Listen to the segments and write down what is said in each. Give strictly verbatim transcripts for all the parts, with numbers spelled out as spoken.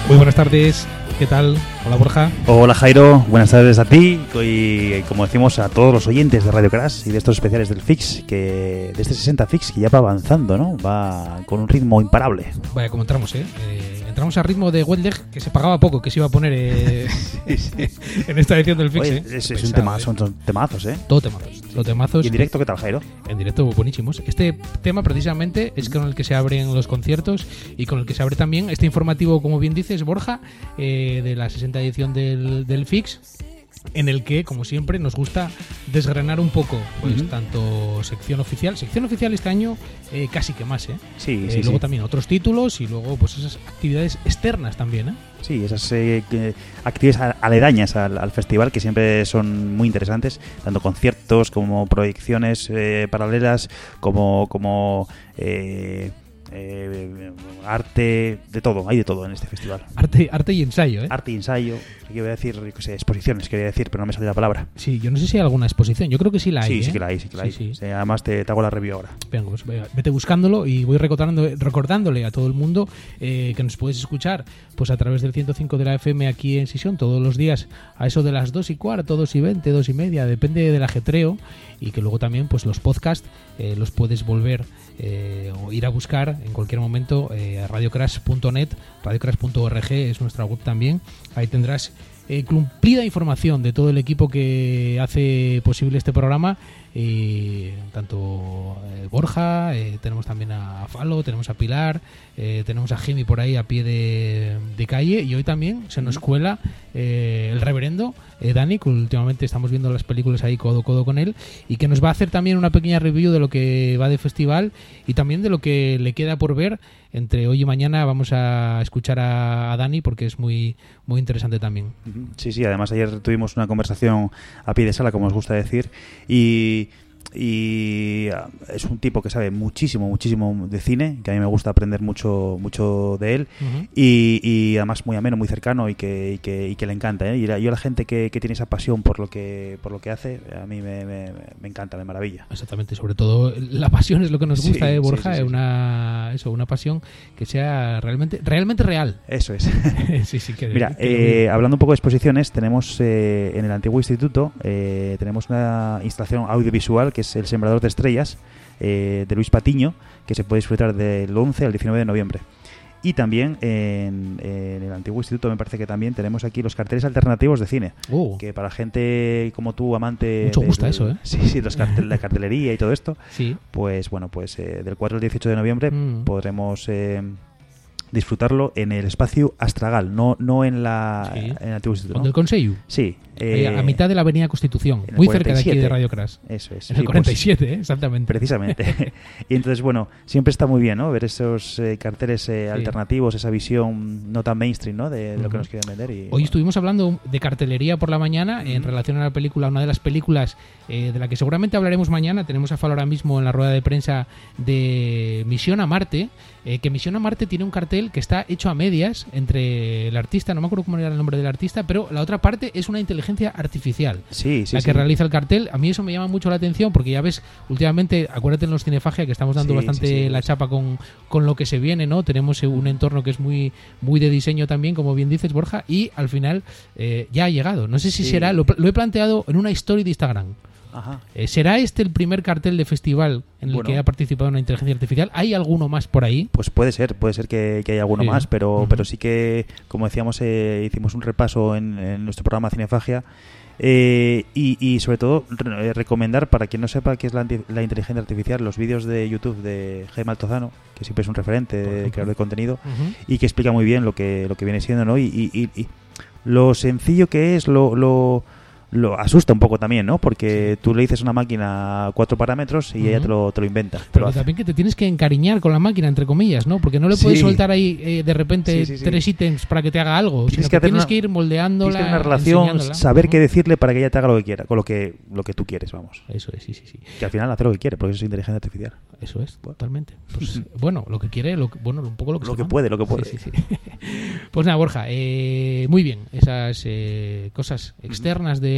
Muy buenas tardes, ¿qué tal? Hola Borja. Hola Jairo, buenas tardes a ti y como decimos a todos los oyentes de Radio Crash y de estos especiales del Fix, que de este sesenta Fix que ya va avanzando, ¿no? Va con un ritmo imparable. Vaya, como entramos, ¿eh? eh entramos al ritmo de Wetleg, que se pagaba poco, que se iba a poner eh, sí, sí. en esta edición del Fix. Oye, ¿eh? es, es un tema, son, son temazos, ¿eh? Todo temazos. Todo temazos. ¿Y en directo qué tal, Jairo? En directo buenísimos. Este tema precisamente es con el que se abren los conciertos y con el que se abre también este informativo, como bien dices, Borja, eh, de la sesenta edición del, del Fix, en el que, como siempre, nos gusta desgranar un poco, pues uh-huh. tanto sección oficial, sección oficial este año eh, casi que más, ¿eh? Sí, eh, sí, luego sí. también otros títulos y luego pues esas actividades externas también, ¿eh? Sí, esas eh, actividades aledañas al, al festival que siempre son muy interesantes, tanto conciertos como proyecciones eh, paralelas, como como eh, eh, arte, de todo, hay de todo en este festival. Arte, arte y ensayo, ¿eh? Arte y ensayo, yo voy a decir, yo sé, exposiciones, quería decir, pero no me sale la palabra. Sí, yo no sé si hay alguna exposición, yo creo que sí la hay. Sí, ¿eh? sí que la hay, sí que la sí, hay. Sí. Sí, además te, te hago la review ahora. Venga, pues vete buscándolo y voy recordando, recordándole a todo el mundo eh, que nos puedes escuchar pues a través del ciento cinco de la F M aquí en Sisión todos los días a eso de las dos y cuarto, dos y veinte, dos y media, depende del ajetreo, y que luego también pues los podcasts eh, los puedes volver eh, o ir a buscar en cualquier momento eh, a radiocrash punto net, radiocrash punto org es nuestra web también. Ahí tendrás eh, cumplida información de todo el equipo que hace posible este programa. Y tanto eh, Borja, eh, tenemos también a Falo, tenemos a Pilar, eh, tenemos a Jimmy por ahí a pie de, de calle, y hoy también se nos cuela eh, el reverendo eh, Dani, que últimamente estamos viendo las películas ahí codo a codo con él, y que nos va a hacer también una pequeña review de lo que va de festival y también de lo que le queda por ver. Entre hoy y mañana vamos a escuchar a, a Dani porque es muy muy interesante también. Sí, sí, además ayer tuvimos una conversación a pie de sala, como os gusta decir, y y es un tipo que sabe muchísimo, muchísimo de cine, que a mí me gusta aprender mucho mucho de él, uh-huh. y, y además muy ameno, muy cercano, y que, y que, y que le encanta, ¿eh? Y la, yo la gente que, que tiene esa pasión por lo que por lo que hace, a mí me, me, me encanta, me maravilla. Exactamente, sobre todo la pasión es lo que nos gusta, sí, ¿eh, Borja? Sí, sí, sí. Una, eso, una pasión que sea realmente realmente real. Eso es. sí, sí, que, Mira, que eh, hablando un poco de exposiciones, tenemos eh, en el antiguo instituto eh, tenemos una instalación audiovisual que es El Sembrador de Estrellas, eh, de Luis Patiño, que se puede disfrutar del once al diecinueve de noviembre. Y también en, en el antiguo instituto me parece que también tenemos aquí los carteles alternativos de cine, uh. que para gente como tú, amante... Mucho del, gusta eso, ¿eh? Sí, sí, los cartel, la cartelería y todo esto, sí. Pues bueno, pues eh, del cuatro al dieciocho de noviembre mm. podremos... Eh, disfrutarlo en el espacio Astragal, no no en la sí. en el antiguo instituto, ¿no? ¿Del Consello? Sí. Eh, a mitad de la avenida Constitución, muy cerca de aquí de Radio Crash. Eso es. En el sí, cuarenta y siete, pues, ¿eh? Exactamente. Precisamente. Y entonces, bueno, siempre está muy bien, ¿no? Ver esos eh, carteles eh, sí. alternativos, esa visión no tan mainstream, ¿no? De, de uh-huh. lo que nos quieren vender. Y, Hoy bueno. estuvimos hablando de cartelería por la mañana uh-huh. en relación a la película, una de las películas eh, de la que seguramente hablaremos mañana. Tenemos a Falo ahora mismo en la rueda de prensa de Misión a Marte, eh, que Misión a Marte tiene un cartel que está hecho a medias entre el artista, no me acuerdo cómo era el nombre del artista, pero la otra parte es una inteligencia artificial. Sí, sí, la que sí. realiza el cartel. A mí eso me llama mucho la atención porque ya ves, últimamente, acuérdate en los Cinefagia que estamos dando sí, bastante sí, sí, la chapa con, con lo que se viene, ¿no? Tenemos un entorno que es muy muy de diseño también, como bien dices, Borja, y al final eh, ya ha llegado. No sé si sí. será, lo, lo he planteado en una story de Instagram. Ajá. Eh, ¿Será este el primer cartel de festival en el bueno, que ha participado una inteligencia artificial? ¿Hay alguno más por ahí? Pues puede ser, puede ser que, que haya alguno sí. más, pero, uh-huh. pero sí que, como decíamos, eh, hicimos un repaso en, en nuestro programa Cinefagia. Eh, y, y sobre todo re- recomendar para quien no sepa qué es la, anti- la inteligencia artificial, los vídeos de YouTube de Jaime Altozano, que siempre es un referente de creador de contenido, uh-huh. y que explica muy bien lo que lo que viene siendo, ¿no? Y, y, y, y lo sencillo que es, lo, lo lo asusta un poco también, ¿no? Porque tú le dices a una máquina cuatro parámetros y uh-huh. ella te lo, te lo inventa. Te Pero lo también que te tienes que encariñar con la máquina, entre comillas, ¿no? Porque no le puedes sí. soltar ahí eh, de repente sí, sí, sí. tres ítems para que te haga algo, tienes sino que, que tienes una, que ir moldeándola, tienes que tener una relación, saber uh-huh. qué decirle para que ella te haga lo que quiera, con lo que lo que tú quieres, vamos. Eso es, sí, sí, sí. Que al final hace lo que quiere, porque eso es inteligencia artificial. Eso es, totalmente. Pues, bueno, lo que quiere, lo que, bueno, un poco lo que Lo se que puede, lo que puede. Sí, sí, sí. Pues nada, Borja, eh, muy bien, esas eh, cosas externas de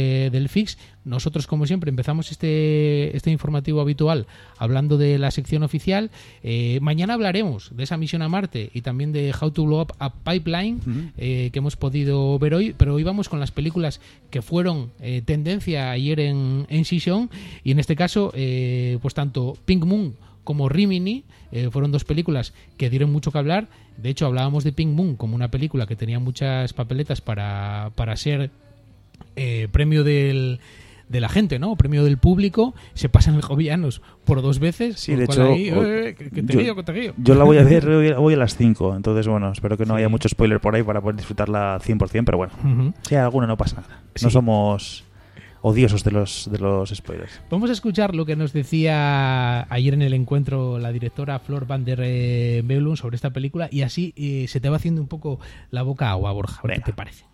de, del F I X. Nosotros, como siempre, empezamos este, este informativo habitual hablando de la sección oficial. Eh, mañana hablaremos de esa misión a Marte y también de How to Blow Up a Pipeline, uh-huh. eh, que hemos podido ver hoy, pero hoy vamos con las películas que fueron eh, tendencia ayer en, en Session, y en este caso, eh, pues tanto Pink Moon como Rimini eh, fueron dos películas que dieron mucho que hablar. De hecho, hablábamos de Pink Moon como una película que tenía muchas papeletas para, para ser eh, premio del de la gente, ¿no? Premio del público. Se pasan el Jovianos por dos veces. Sí, de hecho, ahí, eh, que, que te yo, guío, que te guío. yo la voy a ver hoy, hoy a las cinco, entonces bueno, espero que no sí. haya mucho spoiler por ahí para poder disfrutarla cien por ciento, pero bueno, uh-huh. si hay alguna no pasa nada. Sí. No somos odiosos de los de los spoilers. Vamos a escuchar lo que nos decía ayer en el encuentro la directora Flor van der Meulen sobre esta película, y así eh, se te va haciendo un poco la boca agua, Borja. ¿Qué te parece?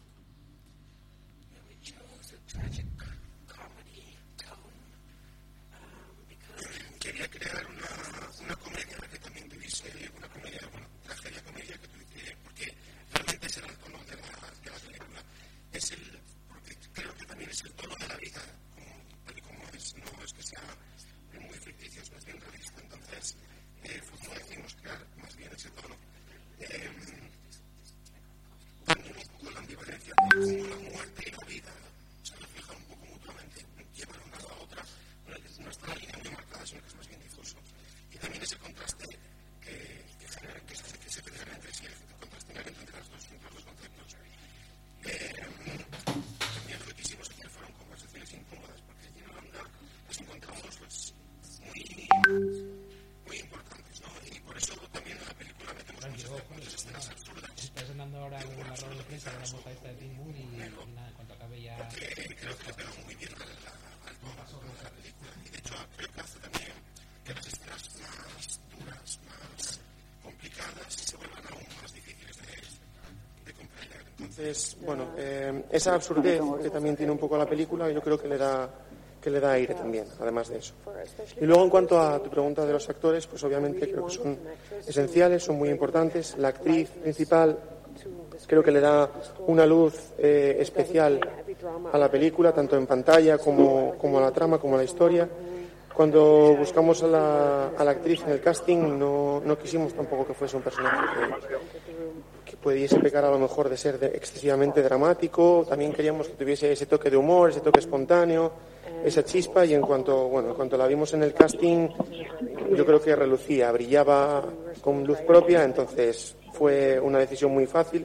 Entonces, bueno, eh, esa absurdez que también tiene un poco la película, yo creo que le da que le da aire también, además de eso. Y luego, en cuanto a tu pregunta de los actores, pues obviamente creo que son esenciales, son muy importantes. La actriz principal creo que le da una luz eh, especial a la película, tanto en pantalla como, como a la trama, como a la historia. Cuando buscamos a la, a la actriz en el casting, no, no quisimos tampoco que fuese un personaje que, que pudiese pecar a lo mejor de ser de excesivamente dramático. También queríamos que tuviese ese toque de humor, ese toque espontáneo, esa chispa, y en cuanto, bueno, en cuanto la vimos en el casting, yo creo que relucía, brillaba con luz propia, entonces fue una decisión muy fácil.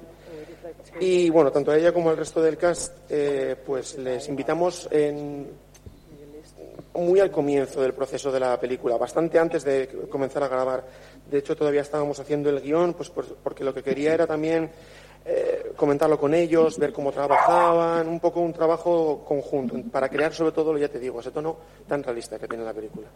Y bueno, tanto a ella como al resto del cast, eh, pues les invitamos en... muy al comienzo del proceso de la película, bastante antes de comenzar a grabar. De hecho, todavía estábamos haciendo el guión, pues porque lo que quería era también eh, comentarlo con ellos, ver cómo trabajaban, un poco un trabajo conjunto, para crear sobre todo, ya te digo, ese tono tan realista que tiene la película.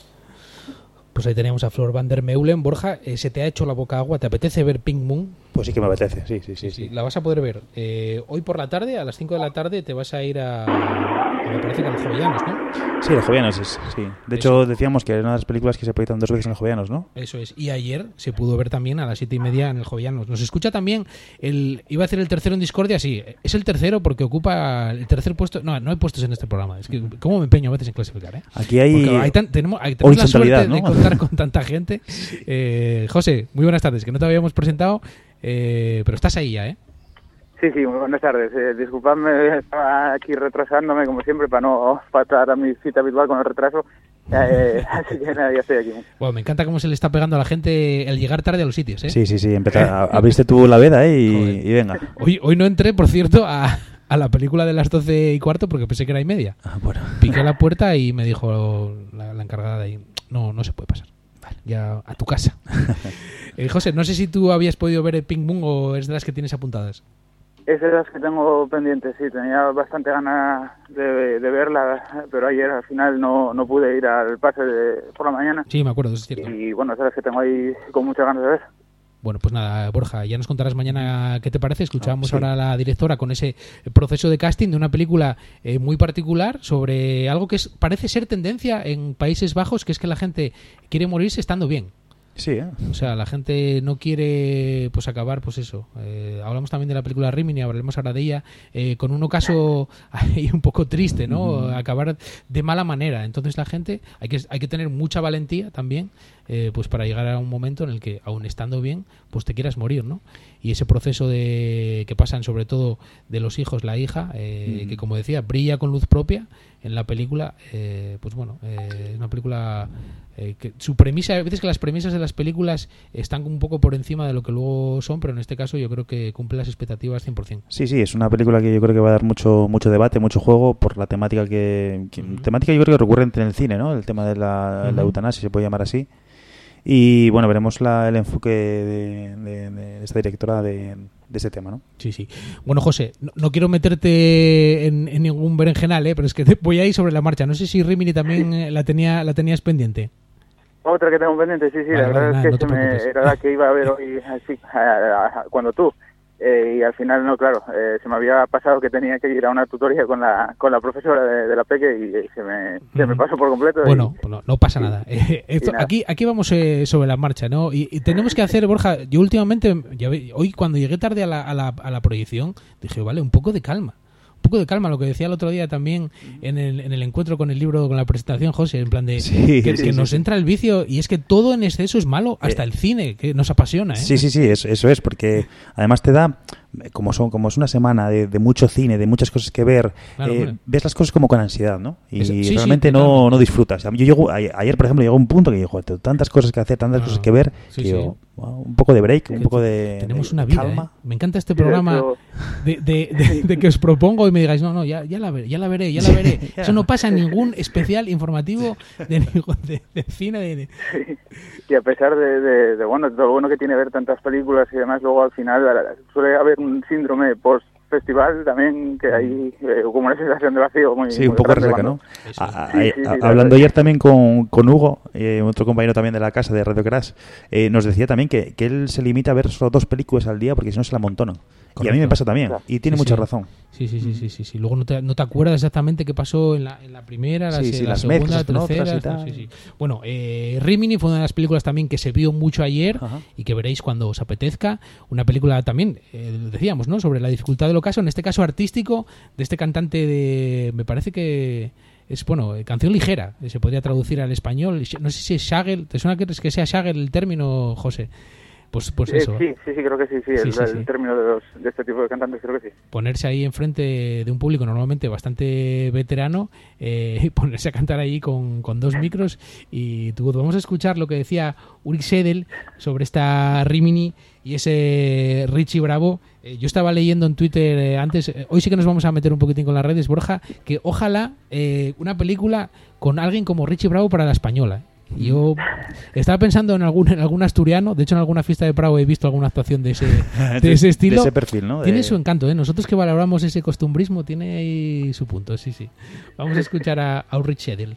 Pues ahí tenemos a Flor van der Meulen. Borja, eh, ¿se te ha hecho la boca agua? ¿Te apetece ver Pink Moon? Pues sí que me apetece, sí, sí, sí. sí, sí. La vas a poder ver. Eh, hoy por la tarde, a las cinco de la tarde, te vas a ir a... me parece que a los Jovianos, ¿no? Sí, los Jovianos, es, sí. De Eso. hecho, decíamos que era una de las películas que se proyectan dos veces en los Jovianos, ¿no? Eso es. Y ayer se pudo ver también a las siete y media en el Jovianos. Nos escucha también el... Iba a decir el tercero en Discordia, sí. Es el tercero porque ocupa el tercer puesto. No, no hay puestos en este programa. Es que cómo me empeño a veces en clasificar, ¿eh? Aquí hay... hay tan, tenemos hay, tenemos la suerte, ¿no?, de contar con tanta gente. Eh, José, muy buenas tardes, que no te habíamos presentado, eh, pero estás ahí ya, ¿eh? Sí, sí, muy buenas tardes. Eh, disculpadme, estaba aquí retrasándome como siempre para no faltar a mi cita habitual con el retraso. Eh, así que nada, ya estoy aquí. Bueno, me encanta cómo se le está pegando a la gente el llegar tarde a los sitios, ¿eh? Sí, sí, sí. Empezar, abriste tú la veda, ¿eh? Y, y venga. Hoy, hoy no entré, por cierto, a, a la película de las doce y cuarto porque pensé que era y media. Ah, bueno. Piqué la puerta y me dijo la, la encargada de ahí, no, no se puede pasar. Vale, ya a tu casa. eh, José, no sé si tú habías podido ver el Pink Moon o es de las que tienes apuntadas. Es de las que tengo pendientes, sí. Tenía bastante ganas de, de verla, pero ayer al final no, no pude ir al pase de, por la mañana. Sí, me acuerdo, eso es cierto. Y bueno, es de las que tengo ahí con muchas ganas de ver. Bueno, pues nada, Borja, ya nos contarás mañana qué te parece. Escuchábamos sí. ahora a la directora con ese proceso de casting de una película eh, muy particular sobre algo que es, parece ser tendencia en Países Bajos, que es que la gente quiere morirse estando bien. Sí, ¿eh? O sea, la gente no quiere pues acabar, pues eso. Eh, hablamos también de la película Rimini, hablaremos ahora de ella, eh, con un ocaso ahí un poco triste, ¿no? Uh-huh. Acabar de mala manera. Entonces la gente, hay que hay que tener mucha valentía también, eh, pues para llegar a un momento en el que, aun estando bien, pues te quieras morir, ¿no? Y ese proceso de que pasan sobre todo de los hijos, la hija, eh, uh-huh. que como decía, brilla con luz propia en la película, eh, pues bueno, eh, es una película... Eh, que su premisa, a veces que las premisas de las películas están un poco por encima de lo que luego son, pero en este caso yo creo que cumple las expectativas cien por ciento. Sí, sí, es una película que yo creo que va a dar mucho mucho debate, mucho juego por la temática que, que uh-huh. temática yo creo que recurrente en el cine, ¿no? El tema de la, uh-huh. la eutanasia, se puede llamar así. Y bueno, veremos la, el enfoque de, de, de esta directora de, de ese tema, ¿no? Sí, sí. Bueno, José, no, no quiero meterte en, en ningún berenjenal, ¿eh? Pero es que te voy a ir sobre la marcha. No sé si Rimini también la tenía la tenías pendiente. Otra que tengo pendiente, sí, sí, vale, la verdad vale, es que nada, no se me, era la que iba a ver hoy así, a, a, a, cuando tú. Eh, y al final, no, claro, eh, se me había pasado que tenía que ir a una tutoría con la con la profesora de, de la Peque y, y se, me, mm. se me pasó por completo. Bueno, y, no, no pasa y, nada. Eh, esto, nada. Aquí aquí vamos eh, sobre la marcha, ¿no? Y, y tenemos que hacer, Borja, yo últimamente, ya, hoy cuando llegué tarde a la, a, la, a la proyección, dije, vale, un poco de calma. Un poco de calma, lo que decía el otro día también en el, en el encuentro con el libro, con la presentación, José, en plan de sí, que, sí, que sí, nos sí. entra el vicio, y es que todo en exceso es malo, hasta eh, el cine, que nos apasiona, ¿eh? Sí, sí, sí, eso, eso es, porque además te da, como son como es una semana de, de mucho cine, de muchas cosas que ver, claro, eh, bueno. ves las cosas como con ansiedad, ¿no? Y Eso, sí, realmente sí, no, no disfrutas. Yo llego, ayer, por ejemplo, llegó un punto que digo, joder, tengo tantas cosas que hacer, tantas ah, cosas que ver, sí, que sí. yo, wow, un poco de break, un poco de tenemos de, una de vida, calma. ¿eh? Me encanta este programa de, de, de, de que os propongo y me digáis, no, no, ya, ya la veré, ya la veré, ya la veré. Eso no pasa en ningún especial informativo de, de, de cine. De, de... Sí. Y a pesar de, de, de, bueno, todo lo bueno que tiene ver tantas películas y demás, luego al final suele haber un síndrome post festival también, que hay eh, como una sensación de vacío muy sí, muy un poco resaca, cuando... ¿no? A, a, sí, sí, a, sí, hablando ayer también con, con Hugo, eh, otro compañero también de la casa de Radio Crash, eh, nos decía también que, que él se limita a ver solo dos películas al día porque si no se la amontona. Correcto. Y a mí me pasa también, claro. Y tiene sí, mucha sí. razón. Sí, sí, sí, sí, sí, sí. Luego no te, no te acuerdas exactamente qué pasó en la, en la primera, la, sí, sí, la las segunda, la tercera. Sí, sí. Bueno, eh, Rimini fue una de las películas también que se vio mucho ayer. Ajá. Y que veréis cuando os apetezca. Una película también, eh, decíamos, ¿no? Sobre la dificultad del ocaso, en este caso artístico, de este cantante de... Me parece que... Es, bueno, canción ligera, se podría traducir al español. No sé si es Shagel, ¿te suena que, que sea Shagel el término, José? Pues, pues eso. Eh, sí, sí, sí, creo que sí, sí, sí, el, sí, el sí. término de, los, de este tipo de cantantes creo que sí. Ponerse ahí enfrente de un público normalmente bastante veterano, eh, y ponerse a cantar ahí con, con dos micros y tú, vamos a escuchar lo que decía Ulrich Seidel sobre esta Rimini y ese Richie Bravo. Eh, yo estaba leyendo en Twitter eh, antes, eh, hoy sí que nos vamos a meter un poquitín con las redes, Borja, que ojalá eh, una película con alguien como Richie Bravo para la española. Yo estaba pensando en algún en algún asturiano, de hecho en alguna fiesta de Prado he visto alguna actuación de ese de ese estilo. De ese perfil, ¿no? De... Tiene su encanto, ¿eh? Nosotros que valoramos ese costumbrismo tiene ahí su punto, sí, sí. Vamos a escuchar a, a Ulrich Seidel.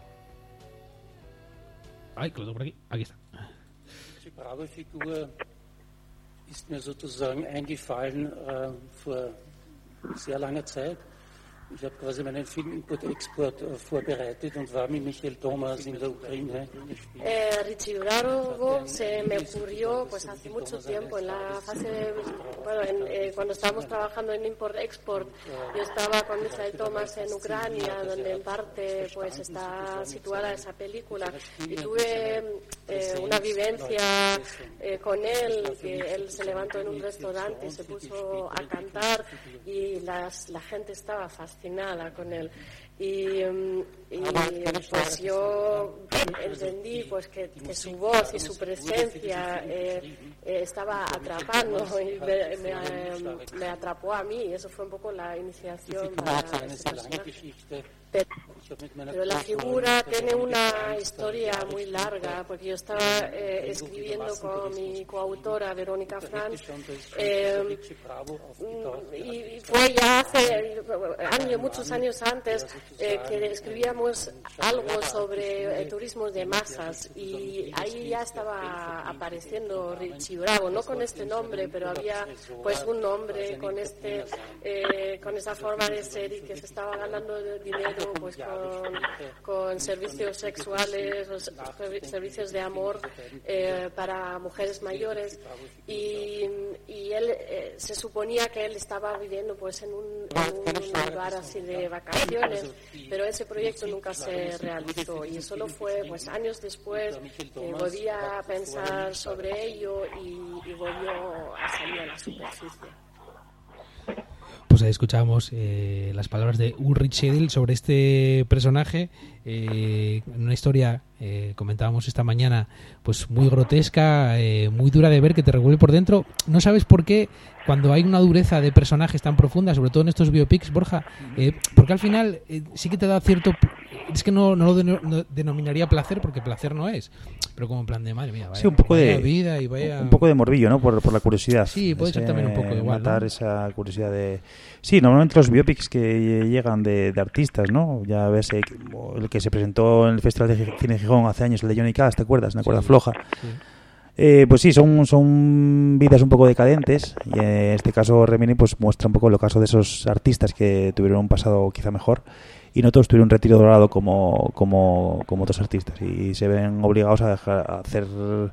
Ay, que lo tengo por aquí. Aquí está. Die Bravo-Figur ist mir sozusagen eingefallen äh, vor sehr langer Zeit. Ich habe quasi meinen Film Import-Export äh, vorbereitet und war mit Michael Thomas in der Ukraine. Eh, Richie Bravo se me ocurrió pues hace mucho tiempo en la fase de, bueno en, eh, cuando estábamos trabajando en Import-Export. Yo estaba con Michael Thomas en Ucrania, donde en parte pues está situada esa película, y tuve eh, una vivencia eh, con él, que él se levantó en un restaurante y se puso a cantar y las, la gente estaba fascinada con él. Y, y pues yo entendí pues que, que su voz y su presencia eh, eh, estaba atrapando y me, me, me atrapó a mí, y eso fue un poco la iniciación para este personaje. Pero la figura tiene una historia muy larga, porque yo estaba eh, escribiendo con mi coautora Verónica Franz, eh, y fue ya hace años, muchos años antes, eh, que escribíamos algo sobre eh, turismo de masas, y ahí ya estaba apareciendo Richie Bravo, no con este nombre, pero había pues un nombre con este eh, con esa forma de ser, y que se estaba ganando dinero trabajando pues con, con servicios sexuales, servicios de amor eh, para mujeres mayores, y, y él eh, se suponía que él estaba viviendo pues en un, en un lugar así de vacaciones, pero ese proyecto nunca se realizó, y solo fue pues años después que volví a pensar sobre ello y, y volvió a salir a la superficie. Pues ahí escuchábamos eh, las palabras de Ulrich Schädel sobre este personaje, eh, una historia, eh, comentábamos esta mañana, pues muy grotesca, eh, muy dura de ver, que te revuelve por dentro. No sabes por qué, cuando hay una dureza de personajes tan profunda, sobre todo en estos biopics, Borja, eh, porque al final eh, sí que te da cierto... Es que no, no lo de, no denominaría placer, porque placer no es, pero como en plan de madre mía, vaya, sí, un poco vaya de vida y vaya... un poco de morbillo, ¿no? Por, por la curiosidad. Sí, puede ser también un poco igual, matar ¿no? esa curiosidad de... Sí, normalmente los biopics que llegan de, de artistas, ¿no? Ya ves eh, el que se presentó en el Festival de Cine Gijón hace años, el de Johnny Cash, ¿te acuerdas? Una cuerda sí, floja. Sí. Eh, pues sí, son, son vidas un poco decadentes, y en este caso Remini pues muestra un poco el caso de esos artistas que tuvieron un pasado quizá mejor, y no todos tuvieron un retiro dorado como, como, como otros artistas, y se ven obligados a, dejar, a hacer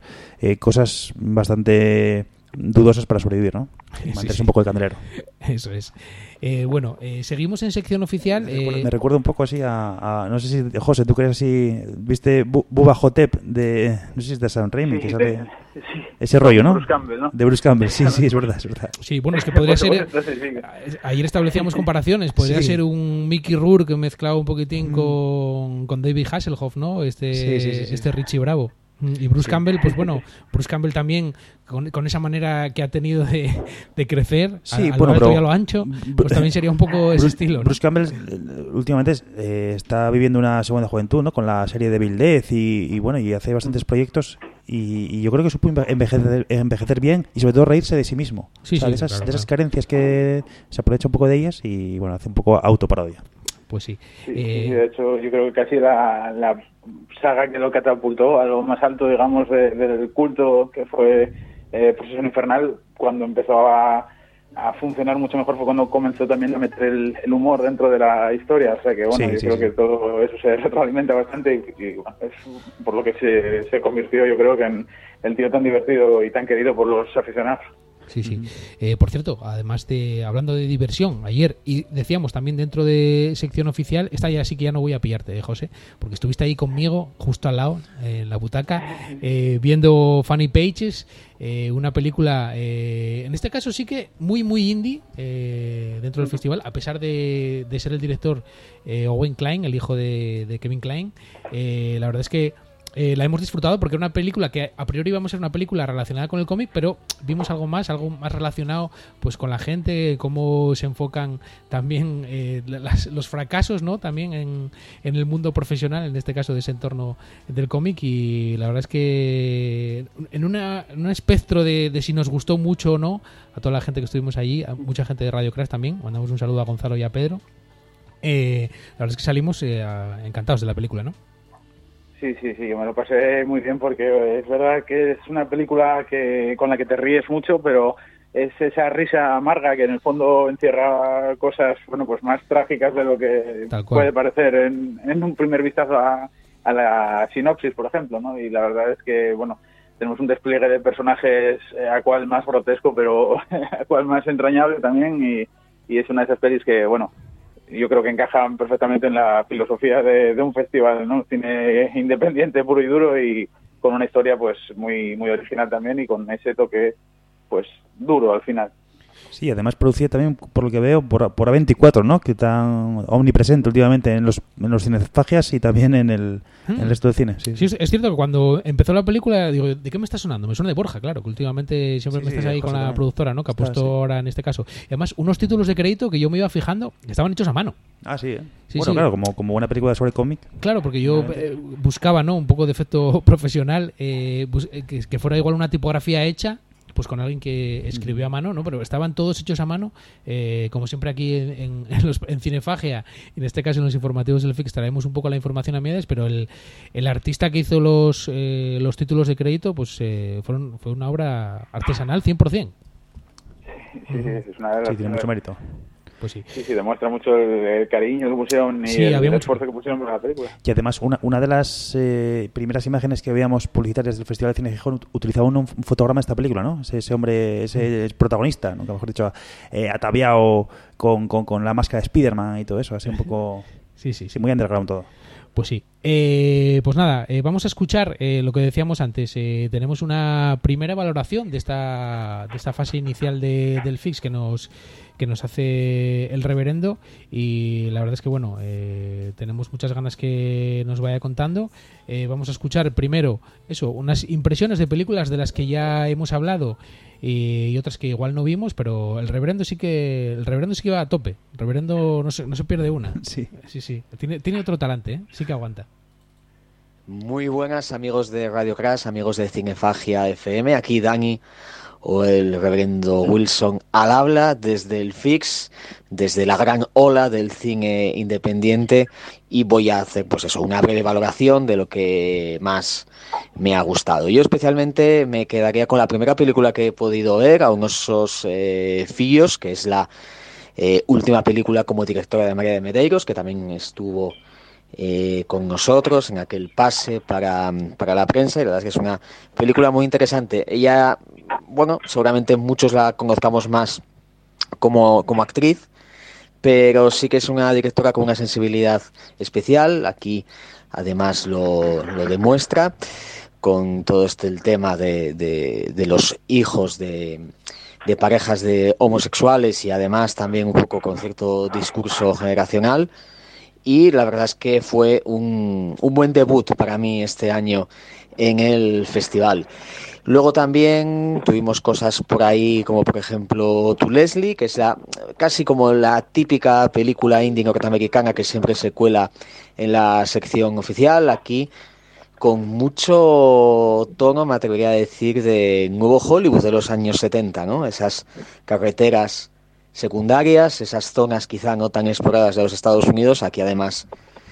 eh, cosas bastante dudosas para sobrevivir, ¿no? Y mantenerse sí, sí. un poco el candelero. Eso es. Eh, bueno, eh, seguimos en sección oficial. Me recuerda, eh... me recuerda un poco así a, a... No sé si, José, ¿tú crees así? ¿Viste Bubba Hotep de... No sé si es de Sam Raimi, sí, que sale... De, sí. Ese rollo, ¿no? Bruce Campbell, ¿no? De Bruce Campbell, sí, sí, es verdad, es verdad. Sí, bueno, es que podría ser... Ayer establecíamos comparaciones. Podría sí. ser un Mickey Rourke mezclado un poquitín mm. con, con David Hasselhoff, ¿no? Este, sí, sí, sí, sí. este Richie Bravo. Y Bruce sí. Campbell, pues bueno, Bruce Campbell también con, con esa manera que ha tenido de, de crecer sí, a, a bueno, lo alto y a lo ancho, pues también sería un poco ese Bruce, estilo, ¿no? Bruce Campbell últimamente eh, está viviendo una segunda juventud, ¿no? Con la serie de Bill Death y, y bueno, y hace bastantes proyectos, y, y yo creo que supo envejecer, envejecer bien, y sobre todo reírse de sí mismo, sí, o sea, sí, de, esas, claro, de esas claro. carencias que se aprovecha un poco de ellas, y bueno, hace un poco autoparodia. Pues sí. Sí, eh... sí, de hecho yo creo que casi la, la saga que lo catapultó a lo más alto, digamos, de, del culto, que fue eh, Procesión Infernal, cuando empezó a, a funcionar mucho mejor fue cuando comenzó también a meter el, el humor dentro de la historia, o sea que bueno, sí, yo sí, creo sí. que todo eso se retroalimenta bastante, y, y bueno, es por lo que se, se convirtió, yo creo, que en el tío tan divertido y tan querido por los aficionados. Sí, sí. Eh, por cierto, además de hablando de diversión, ayer, y decíamos también dentro de sección oficial, esta ya sí que ya no voy a pillarte, ¿eh, José? Porque estuviste ahí conmigo, justo al lado, eh, en la butaca, eh, viendo Funny Pages, eh, una película, eh, en este caso sí que muy, muy indie, eh, dentro del festival, a pesar de, de ser el director eh, Owen Klein, el hijo de, de Kevin Klein. Eh, la verdad es que Eh, la hemos disfrutado porque era una película que a priori íbamos a ser una película relacionada con el cómic, pero vimos algo más, algo más relacionado pues con la gente, cómo se enfocan también eh, las, los fracasos, ¿no? También en, en el mundo profesional, en este caso de ese entorno del cómic, y la verdad es que en, una, en un espectro de, de si nos gustó mucho o no, a toda la gente que estuvimos allí, a mucha gente de Radio Crash también, mandamos un saludo a Gonzalo y a Pedro. Eh, la verdad es que salimos eh, encantados de la película, ¿no? Sí, sí, sí, me lo pasé muy bien porque es verdad que es una película que con la que te ríes mucho, pero es esa risa amarga que en el fondo encierra cosas, bueno, pues más trágicas de lo que puede parecer en, en un primer vistazo a, a la sinopsis, por ejemplo, ¿no? Y la verdad es que, bueno, tenemos un despliegue de personajes eh, a cual más grotesco, pero a cual más entrañable también, y, y es una de esas pelis que, bueno, yo creo que encajan perfectamente en la filosofía de, de un festival, ¿no? Cine independiente puro y duro, y con una historia pues muy muy original también, y con ese toque pues duro al final. Sí, además producida también, por lo que veo, por, por A veinticuatro, ¿no? Que tan omnipresente últimamente en los, en los cinefagias y también en el, hmm. en el resto del cine. Sí, sí, es cierto que cuando empezó la película, digo, ¿de qué me está sonando? Me suena de Borja, claro, que últimamente siempre sí, me estás sí, ahí con la también. Productora, ¿no? Que ha puesto sí. ahora en este caso. Y además, unos títulos de crédito que yo me iba fijando, que estaban hechos a mano. Ah, sí, ¿eh? Sí, bueno, sí. claro, como, como una película sobre cómic. Claro, porque yo eh, buscaba, ¿no? Un poco de efecto profesional, eh, bus- que, que fuera igual una tipografía hecha, pues con alguien que escribió a mano, ¿no? Pero estaban todos hechos a mano, eh, como siempre aquí en, en, los, en Cinefagia, en este caso en los informativos del F I X traemos un poco la información a medias, pero el, el artista que hizo los eh, los títulos de crédito, pues eh, fueron fue una obra artesanal cien por ciento. Sí, sí, es una de las, sí, tiene mucho mérito. Pues sí. Sí, sí, demuestra mucho el, el cariño que pusieron y sí, el, había el mucho... esfuerzo que pusieron por la película. Y además, una, una de las eh, primeras imágenes que veíamos publicitarias del Festival de Cine de Gijón utilizaba un, un fotograma de esta película, ¿no? Ese, ese hombre, ese protagonista, ¿no? Que mejor dicho, eh, ataviado con, con, con la máscara de Spiderman y todo eso, así un poco... sí, sí, sí, muy underground todo. Pues sí. Eh, pues nada, eh, vamos a escuchar eh, lo que decíamos antes. Eh, tenemos una primera valoración de esta de esta fase inicial de, del Fix que nos que nos hace el reverendo, y la verdad es que bueno, eh, tenemos muchas ganas que nos vaya contando. Eh, vamos a escuchar primero eso, unas impresiones de películas de las que ya hemos hablado y, y otras que igual no vimos, pero el reverendo sí que el reverendo sí que va a tope. El reverendo no se, no se pierde una. Sí, sí, sí. Tiene, tiene otro talante, ¿eh? Sí que aguanta. Muy buenas amigos de Radio Crash, amigos de Cinefagia F M, aquí Dani o el reverendo Wilson al habla desde el Fix, desde la gran ola del cine independiente, y voy a hacer pues eso, una breve valoración de lo que más me ha gustado. Yo especialmente me quedaría con la primera película que he podido ver, A unos eh, fillos, que es la eh, última película como directora de María de Medeiros, que también estuvo Eh, con nosotros en aquel pase para, para la prensa, y la verdad es que es una película muy interesante. Ella, bueno, seguramente muchos la conozcamos más como, como actriz, pero sí que es una directora con una sensibilidad especial. Aquí además lo, lo demuestra con todo este el tema de, de, de los hijos de, de parejas de homosexuales, y además también un poco con cierto discurso generacional. Y la verdad es que fue un, un buen debut para mí este año en el festival. Luego también tuvimos cosas por ahí como por ejemplo To Leslie, que es la, casi como la típica película indie norteamericana que siempre se cuela en la sección oficial. Aquí con mucho tono, me atrevería a decir, de nuevo Hollywood de los años setenta, ¿no? Esas carreteras secundarias, esas zonas quizá no tan exploradas de los Estados Unidos. Aquí además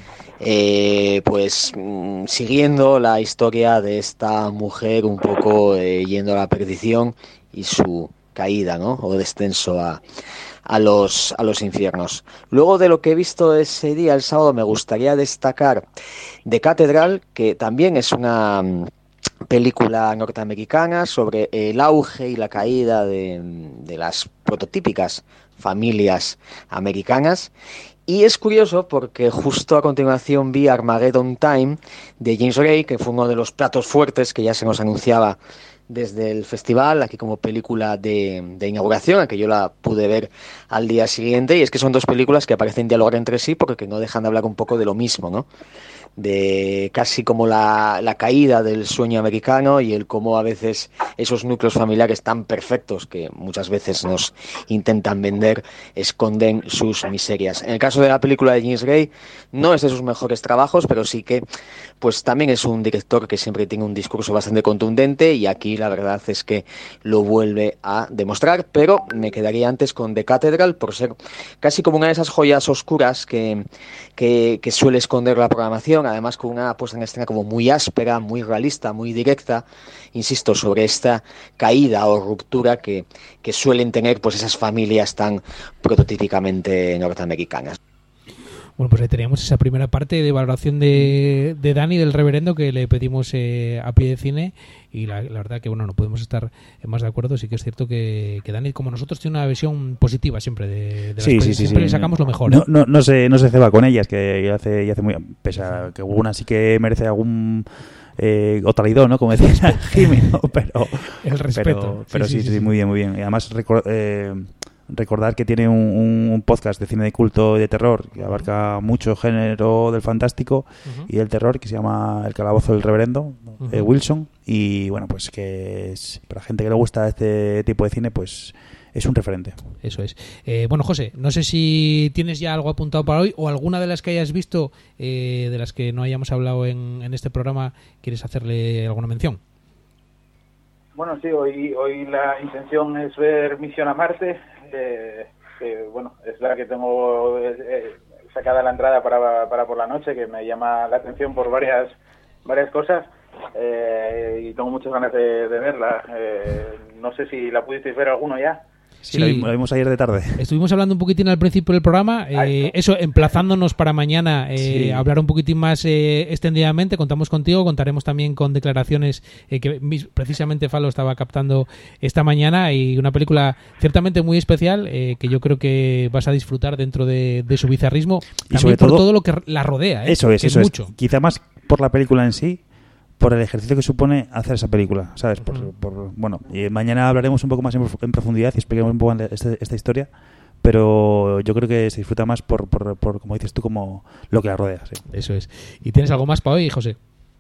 eh, pues mmm, siguiendo la historia de esta mujer un poco eh, yendo a la perdición y su caída, ¿no? O descenso a, a los a los infiernos. Luego de lo que he visto ese día, el sábado, me gustaría destacar The Cathedral, que también es una película norteamericana sobre el auge y la caída de, de las prototípicas familias americanas. Y es curioso porque justo a continuación vi Armageddon Time de James Gray, que fue uno de los platos fuertes que ya se nos anunciaba desde el festival, aquí como película de, de inauguración, a que yo la pude ver al día siguiente. Y es que son dos películas que parecen dialogar entre sí porque no dejan de hablar un poco de lo mismo, ¿no? De casi como la, la caída del sueño americano y el cómo a veces esos núcleos familiares tan perfectos que muchas veces nos intentan vender esconden sus miserias. En el caso de la película de James Gray, no es de sus mejores trabajos, pero sí que pues también es un director que siempre tiene un discurso bastante contundente, y aquí la verdad es que lo vuelve a demostrar. Pero me quedaría antes con The Cathedral por ser casi como una de esas joyas oscuras que, que, que suele esconder la programación, además con una puesta en escena como muy áspera, muy realista, muy directa, insisto, sobre esta caída o ruptura que, que suelen tener pues esas familias tan prototípicamente norteamericanas. Bueno, pues ahí teníamos esa primera parte de valoración de, de Dani, del reverendo, que le pedimos eh, a Pie de Cine, y la, la verdad que bueno, no podemos estar más de acuerdo. Sí que es cierto que, que Dani, como nosotros, tiene una visión positiva siempre de, de las sí, cosas. sí, sí, siempre sí. le sacamos lo mejor. No, ¿eh? no, no, se, no se ceba con ellas, que hace, y hace muy... Pese a que alguna sí que merece algún... Eh, o talidón, ¿no? Como decía Jimmy, ¿no? Pero... El respeto. Pero, pero sí, sí, sí, sí, sí, muy bien, muy bien. Y además... Recor- eh, recordar que tiene un, un podcast de cine de culto y de terror que abarca mucho género del fantástico uh-huh. y del terror, que se llama El Calabozo del Reverendo, uh-huh. eh, Wilson, y bueno, pues que es, para gente que le gusta este tipo de cine, pues es un referente. Eso es. Eh, bueno, José, no sé si tienes ya algo apuntado para hoy, o alguna de las que hayas visto, eh, de las que no hayamos hablado en, en este programa, ¿quieres hacerle alguna mención? Bueno, sí, hoy, hoy la intención es ver Misión a Marte, eh, que bueno, es la que tengo eh, sacada la entrada para, para por la noche, que me llama la atención por varias varias cosas, eh, y tengo muchas ganas de, de verla. Eh, no sé si la pudisteis ver alguno ya. Sí, sí. Lo vimos ayer de tarde. Estuvimos hablando un poquitín al principio del programa, eh, eso, emplazándonos para mañana, eh, sí. hablar un poquitín más eh, extendidamente. Contamos contigo, contaremos también con declaraciones eh, que precisamente Falo estaba captando esta mañana, y una película ciertamente muy especial eh, que yo creo que vas a disfrutar dentro de, de su bizarrismo, también y sobre por todo, todo lo que la rodea, ¿eh? Eso es, que eso es es. Mucho. Quizá más por la película en sí, por el ejercicio que supone hacer esa película, ¿sabes? Por, uh-huh. por, bueno, y mañana hablaremos un poco más en, en profundidad y explicaremos un poco este, esta historia, pero yo creo que se disfruta más por, por, por como dices tú, como lo que la rodea. Sí. Eso es. ¿Y tienes algo más para hoy, José?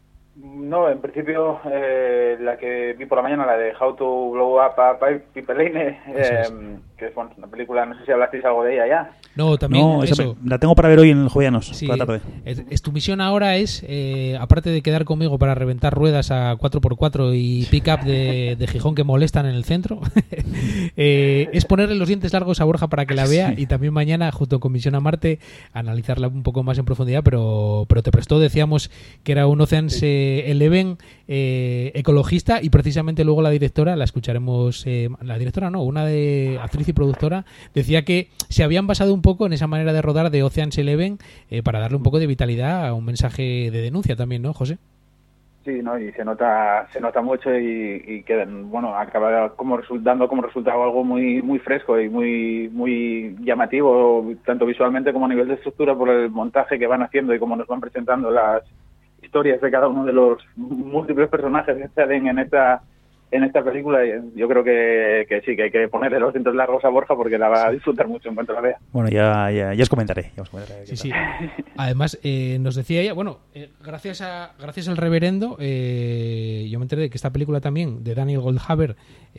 No, en principio eh, la que vi por la mañana, la de How to Blow Up a Pipeline, eh, es. que es bueno, una película, no sé si hablasteis algo de ella ya. No, también no, eso. Me, la tengo para ver hoy en el Jovianos, sí, por la tarde. Es, es, tu misión ahora es, eh, aparte de quedar conmigo para reventar ruedas a cuatro por cuatro y pick-up de, de Gijón que molestan en el centro, eh, es ponerle los dientes largos a Borja para que la vea, sí. y también mañana, junto con Misión a Marte, analizarla un poco más en profundidad, pero, pero te prestó, decíamos que era un Ocean's eh, Eleven eh, ecologista, y precisamente luego la directora, la escucharemos, eh, la directora no, una de actriz y productora, decía que se habían basado un poco en esa manera de rodar de Ocean's Eleven eh, para darle un poco de vitalidad a un mensaje de denuncia también, ¿no, José? Sí, no, y se nota, se nota mucho, y, y que bueno, acaba como dando como resultado algo muy, muy fresco y muy, muy llamativo, tanto visualmente como a nivel de estructura, por el montaje que van haciendo y cómo nos van presentando las historias de cada uno de los múltiples personajes que salen en esta en esta película. Yo creo que, que sí, que hay que ponerle los dientes largos a Borja porque la va a disfrutar mucho en cuanto la vea. Bueno, ya, ya, ya os comentaré. Ya os comentaré sí, sí. Además, eh, nos decía ella, bueno, eh, gracias a gracias al reverendo, eh, yo me enteré de que esta película también, de Daniel Goldhaber,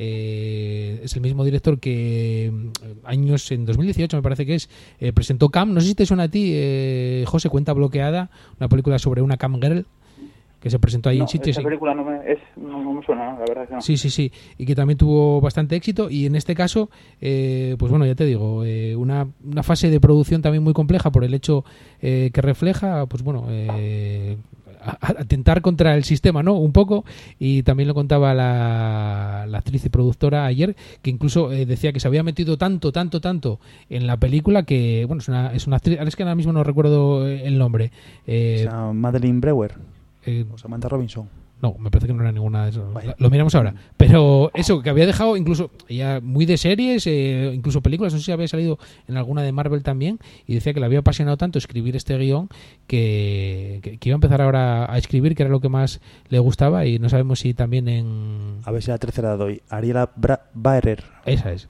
eh, es el mismo director que años, en dos mil dieciocho me parece que es, eh, presentó Cam. No sé si te suena a ti, eh, José, Cuenta Bloqueada, una película sobre una Cam Girl que se presentó ahí no, en sitios. Esa película no me, es, no, no me suena, la verdad que no. Sí, sí, sí, y que también tuvo bastante éxito, y en este caso, eh, pues bueno, ya te digo, eh, una, una fase de producción también muy compleja por el hecho eh, que refleja, pues bueno, eh, atentar contra el sistema, ¿no? Un poco, y también lo contaba la, la actriz y productora ayer, que incluso eh, decía que se había metido tanto, tanto, tanto en la película que, bueno, es una, es una actriz, es que ahora mismo no recuerdo el nombre. Eh, o sea, Madeleine Brewer. Eh, o Samantha Robinson. No, me parece que no era ninguna de esas. Lo miramos ahora. Pero eso, que había dejado incluso ya muy de series, eh, incluso películas, no sé si había salido en alguna de Marvel también, y decía que le había apasionado tanto escribir este guión que, que, que iba a empezar ahora a escribir, que era lo que más le gustaba, y no sabemos si también en... A ver si la tercera doy. Ariela Bra- Baerer. Esa es.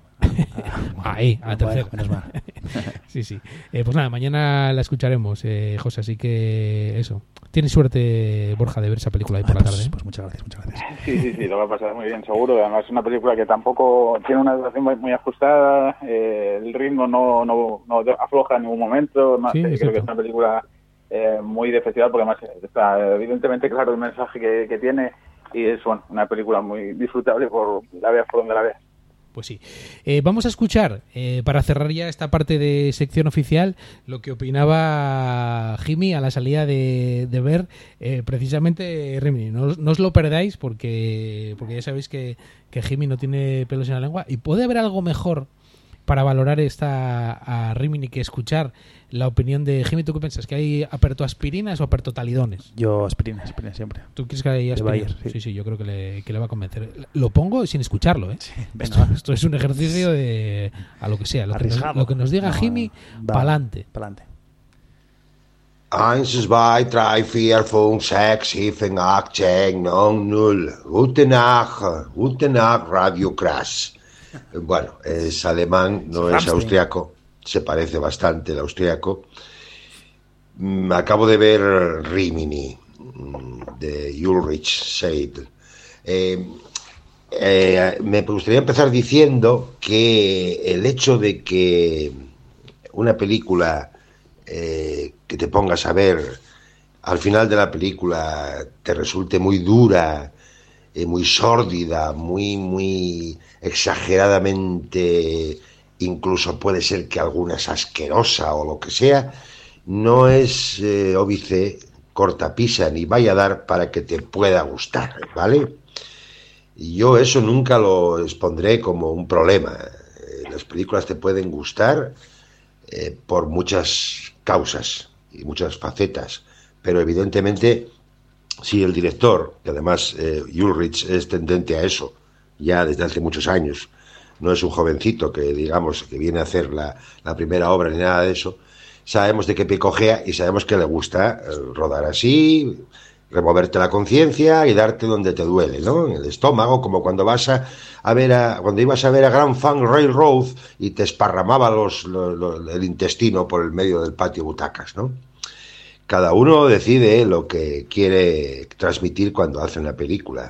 Ahí, a la tercera. Bueno, sí, sí. Eh, pues nada, mañana la escucharemos, eh, José, así que eso. Tienes suerte, Borja, de ver esa película ahí por Ay, la pues, tarde. Pues muchas gracias, muchas gracias. Sí, sí, sí, lo va a pasar muy bien, seguro. Además es una película que tampoco tiene una duración muy, muy ajustada, eh, el ritmo no, no, no afloja en ningún momento. No, sí, creo exacto. que es una película eh, muy de festival, porque además está evidentemente claro el mensaje que, que tiene, y es bueno, una película muy disfrutable por la veas por donde la veas. Pues sí. Eh, vamos a escuchar, eh, para cerrar ya esta parte de sección oficial, lo que opinaba Jimmy a la salida de, de ver eh, precisamente Rimini. No, no os lo perdáis porque, porque ya sabéis que, que Jimmy no tiene pelos en la lengua, y puede haber algo mejor para valorar esta a Rimini que escuchar la opinión de Jimmy. ¿Tú qué piensas? ¿Que hay apertoaspirinas o apertotalidones? Yo aspirina, aspirina siempre. ¿Tú crees que hay aspirinas? Bayer, sí. sí, sí, yo creo que le, que le va a convencer. Lo pongo sin escucharlo, ¿eh? Sí, esto, esto es un ejercicio de a lo que sea. Lo, que nos, lo que nos diga no, Jimmy, pa'lante. Pa'lante. eins, zwei, drei, vier, fünf, sechs, sieben, acht, zehn, neun, null. Gute Nacht, gute Nacht, Radio Crash. Bueno, es alemán, no es austriaco, se parece bastante al austriaco. Acabo de ver Rimini, de Ulrich Seidl. Eh, eh, me gustaría empezar diciendo que el hecho de que una película eh, que te pongas a ver, al final de la película te resulte muy dura, eh, muy sórdida, muy, muy exageradamente, incluso puede ser que alguna es asquerosa o lo que sea, no es eh, óbice cortapisa ni vaya a dar para que te pueda gustar, ¿vale? Y yo eso nunca lo expondré como un problema. las películas te pueden gustar eh, por muchas causas y muchas facetas, pero evidentemente si el director, que además eh, Ulrich es tendente a eso ya desde hace muchos años, no es un jovencito que digamos que viene a hacer la, la primera obra ni nada de eso, sabemos de qué pie cojea y sabemos que le gusta eh, rodar así, removerte la conciencia y darte donde te duele, ¿no? En el estómago, como cuando vas a, a ver a, cuando ibas a ver a Grand Funk Railroad y te esparramaba los, los, los, el intestino por el medio del patio butacas, ¿no? Cada uno decide lo que quiere transmitir cuando hace una película.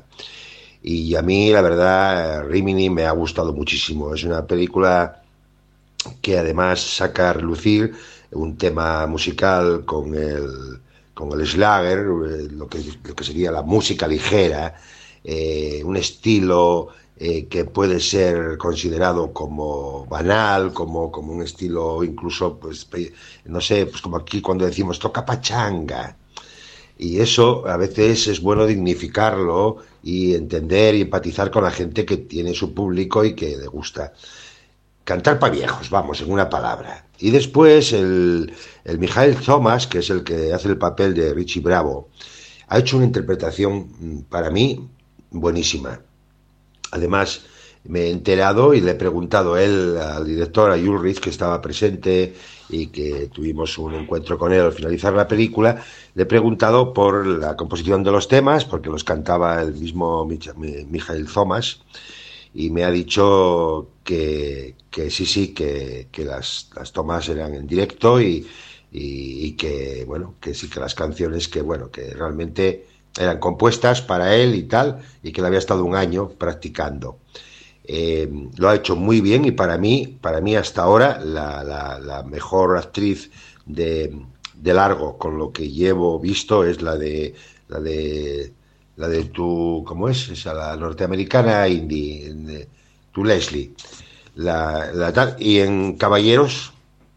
Y a mí, la verdad, Rimini me ha gustado muchísimo. Es una película que además saca a relucir un tema musical con el con el Schlager, lo que, lo que sería la música ligera, eh, un estilo eh, que puede ser considerado como banal, como, como un estilo incluso, pues, no sé, pues como aquí cuando decimos toca pachanga. Y eso a veces es bueno dignificarlo y entender y empatizar con la gente que tiene su público y que le gusta. Cantar pa' viejos, vamos, en una palabra. Y después el, el Michael Thomas, que es el que hace el papel de Richie Bravo, ha hecho una interpretación para mí buenísima. Además, me he enterado y le he preguntado a él, al director, a Ulrich, que estaba presente y que tuvimos un encuentro con él al finalizar la película, le he preguntado por la composición de los temas, porque los cantaba el mismo Michael Thomas, y me ha dicho que, que sí, sí, que, que las, las tomas eran en directo y, y, y que, bueno, que sí, que las canciones que, bueno, que realmente eran compuestas para él y tal, y que él había estado un año practicando. Eh, lo ha hecho muy bien y para mí, para mí hasta ahora, la, la, la mejor actriz de, de largo, con lo que llevo visto, es la de la de la de tu, ¿cómo es? Esa, la norteamericana indie, tu Leslie. La, la tal, y en caballeros,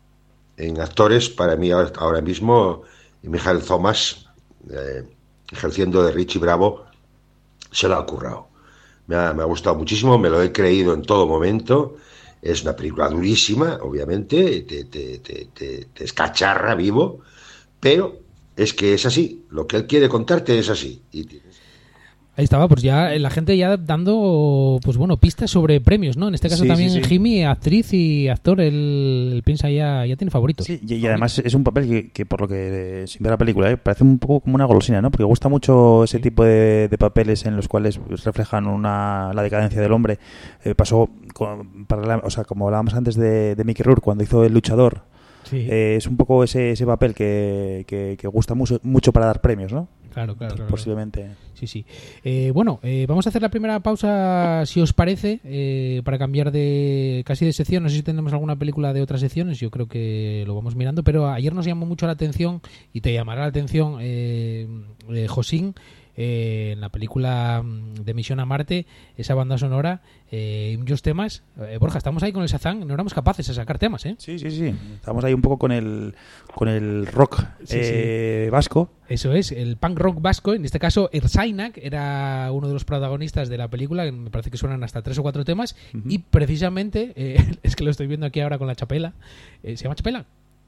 en actores, para mí ahora, ahora mismo, Michael Thomas, eh, ejerciendo de Richie Bravo, se lo ha currado. Me ha, me ha gustado muchísimo, me lo he creído en todo momento. Es una película durísima, obviamente, te, te, te, te, te escacharra vivo, pero es que es así. Lo que él quiere contarte es así. Y ahí estaba, pues ya la gente ya dando, pues bueno, pistas sobre premios, ¿no? En este caso sí, también sí, sí. Jimmy, actriz y actor, él, él piensa ya, ya tiene favoritos. Sí, y, y además es un papel que, que por lo que, sin ver la película, ¿eh? parece un poco como una golosina, ¿no? Porque gusta mucho ese sí. tipo de, de papeles en los cuales reflejan una la decadencia del hombre. Eh, pasó, con, para, o sea, como hablábamos antes de, de Mickey Rourke, cuando hizo El Luchador. Sí. Eh, es un poco ese, ese papel que, que, que gusta mucho, mucho para dar premios, ¿no? Claro, claro, claro. Posiblemente. Sí, sí. Eh, bueno, eh, vamos a hacer la primera pausa, si os parece, eh, para cambiar de casi de sección. No sé si tenemos alguna película de otras secciones, yo creo que lo vamos mirando, pero ayer nos llamó mucho la atención, y te llamará la atención, eh, eh, Josín, eh, en la película de Misión a Marte, esa banda sonora eh, y muchos temas. Eh, Borja, estamos ahí con el Shazam, no éramos capaces de sacar temas, ¿eh? Sí, sí, sí. Estamos ahí un poco con el con el rock sí, eh, sí. vasco. Eso es, el punk rock vasco. En este caso, Erzainak era uno de los protagonistas de la película, que me parece que suenan hasta tres o cuatro temas, uh-huh. y precisamente, eh, es que lo estoy viendo aquí ahora con la chapela, eh, ¿se llama chapela?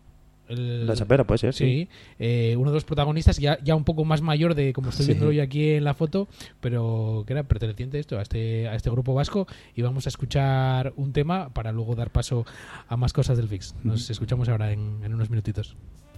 El, la chapera puede ser, sí. sí. Eh, uno de los protagonistas, ya, ya un poco más mayor de como estoy sí. viendo hoy aquí en la foto, pero que era perteneciente esto, a este a este grupo vasco, y vamos a escuchar un tema para luego dar paso a más cosas del Fix. Nos uh-huh. escuchamos ahora en, en unos minutitos.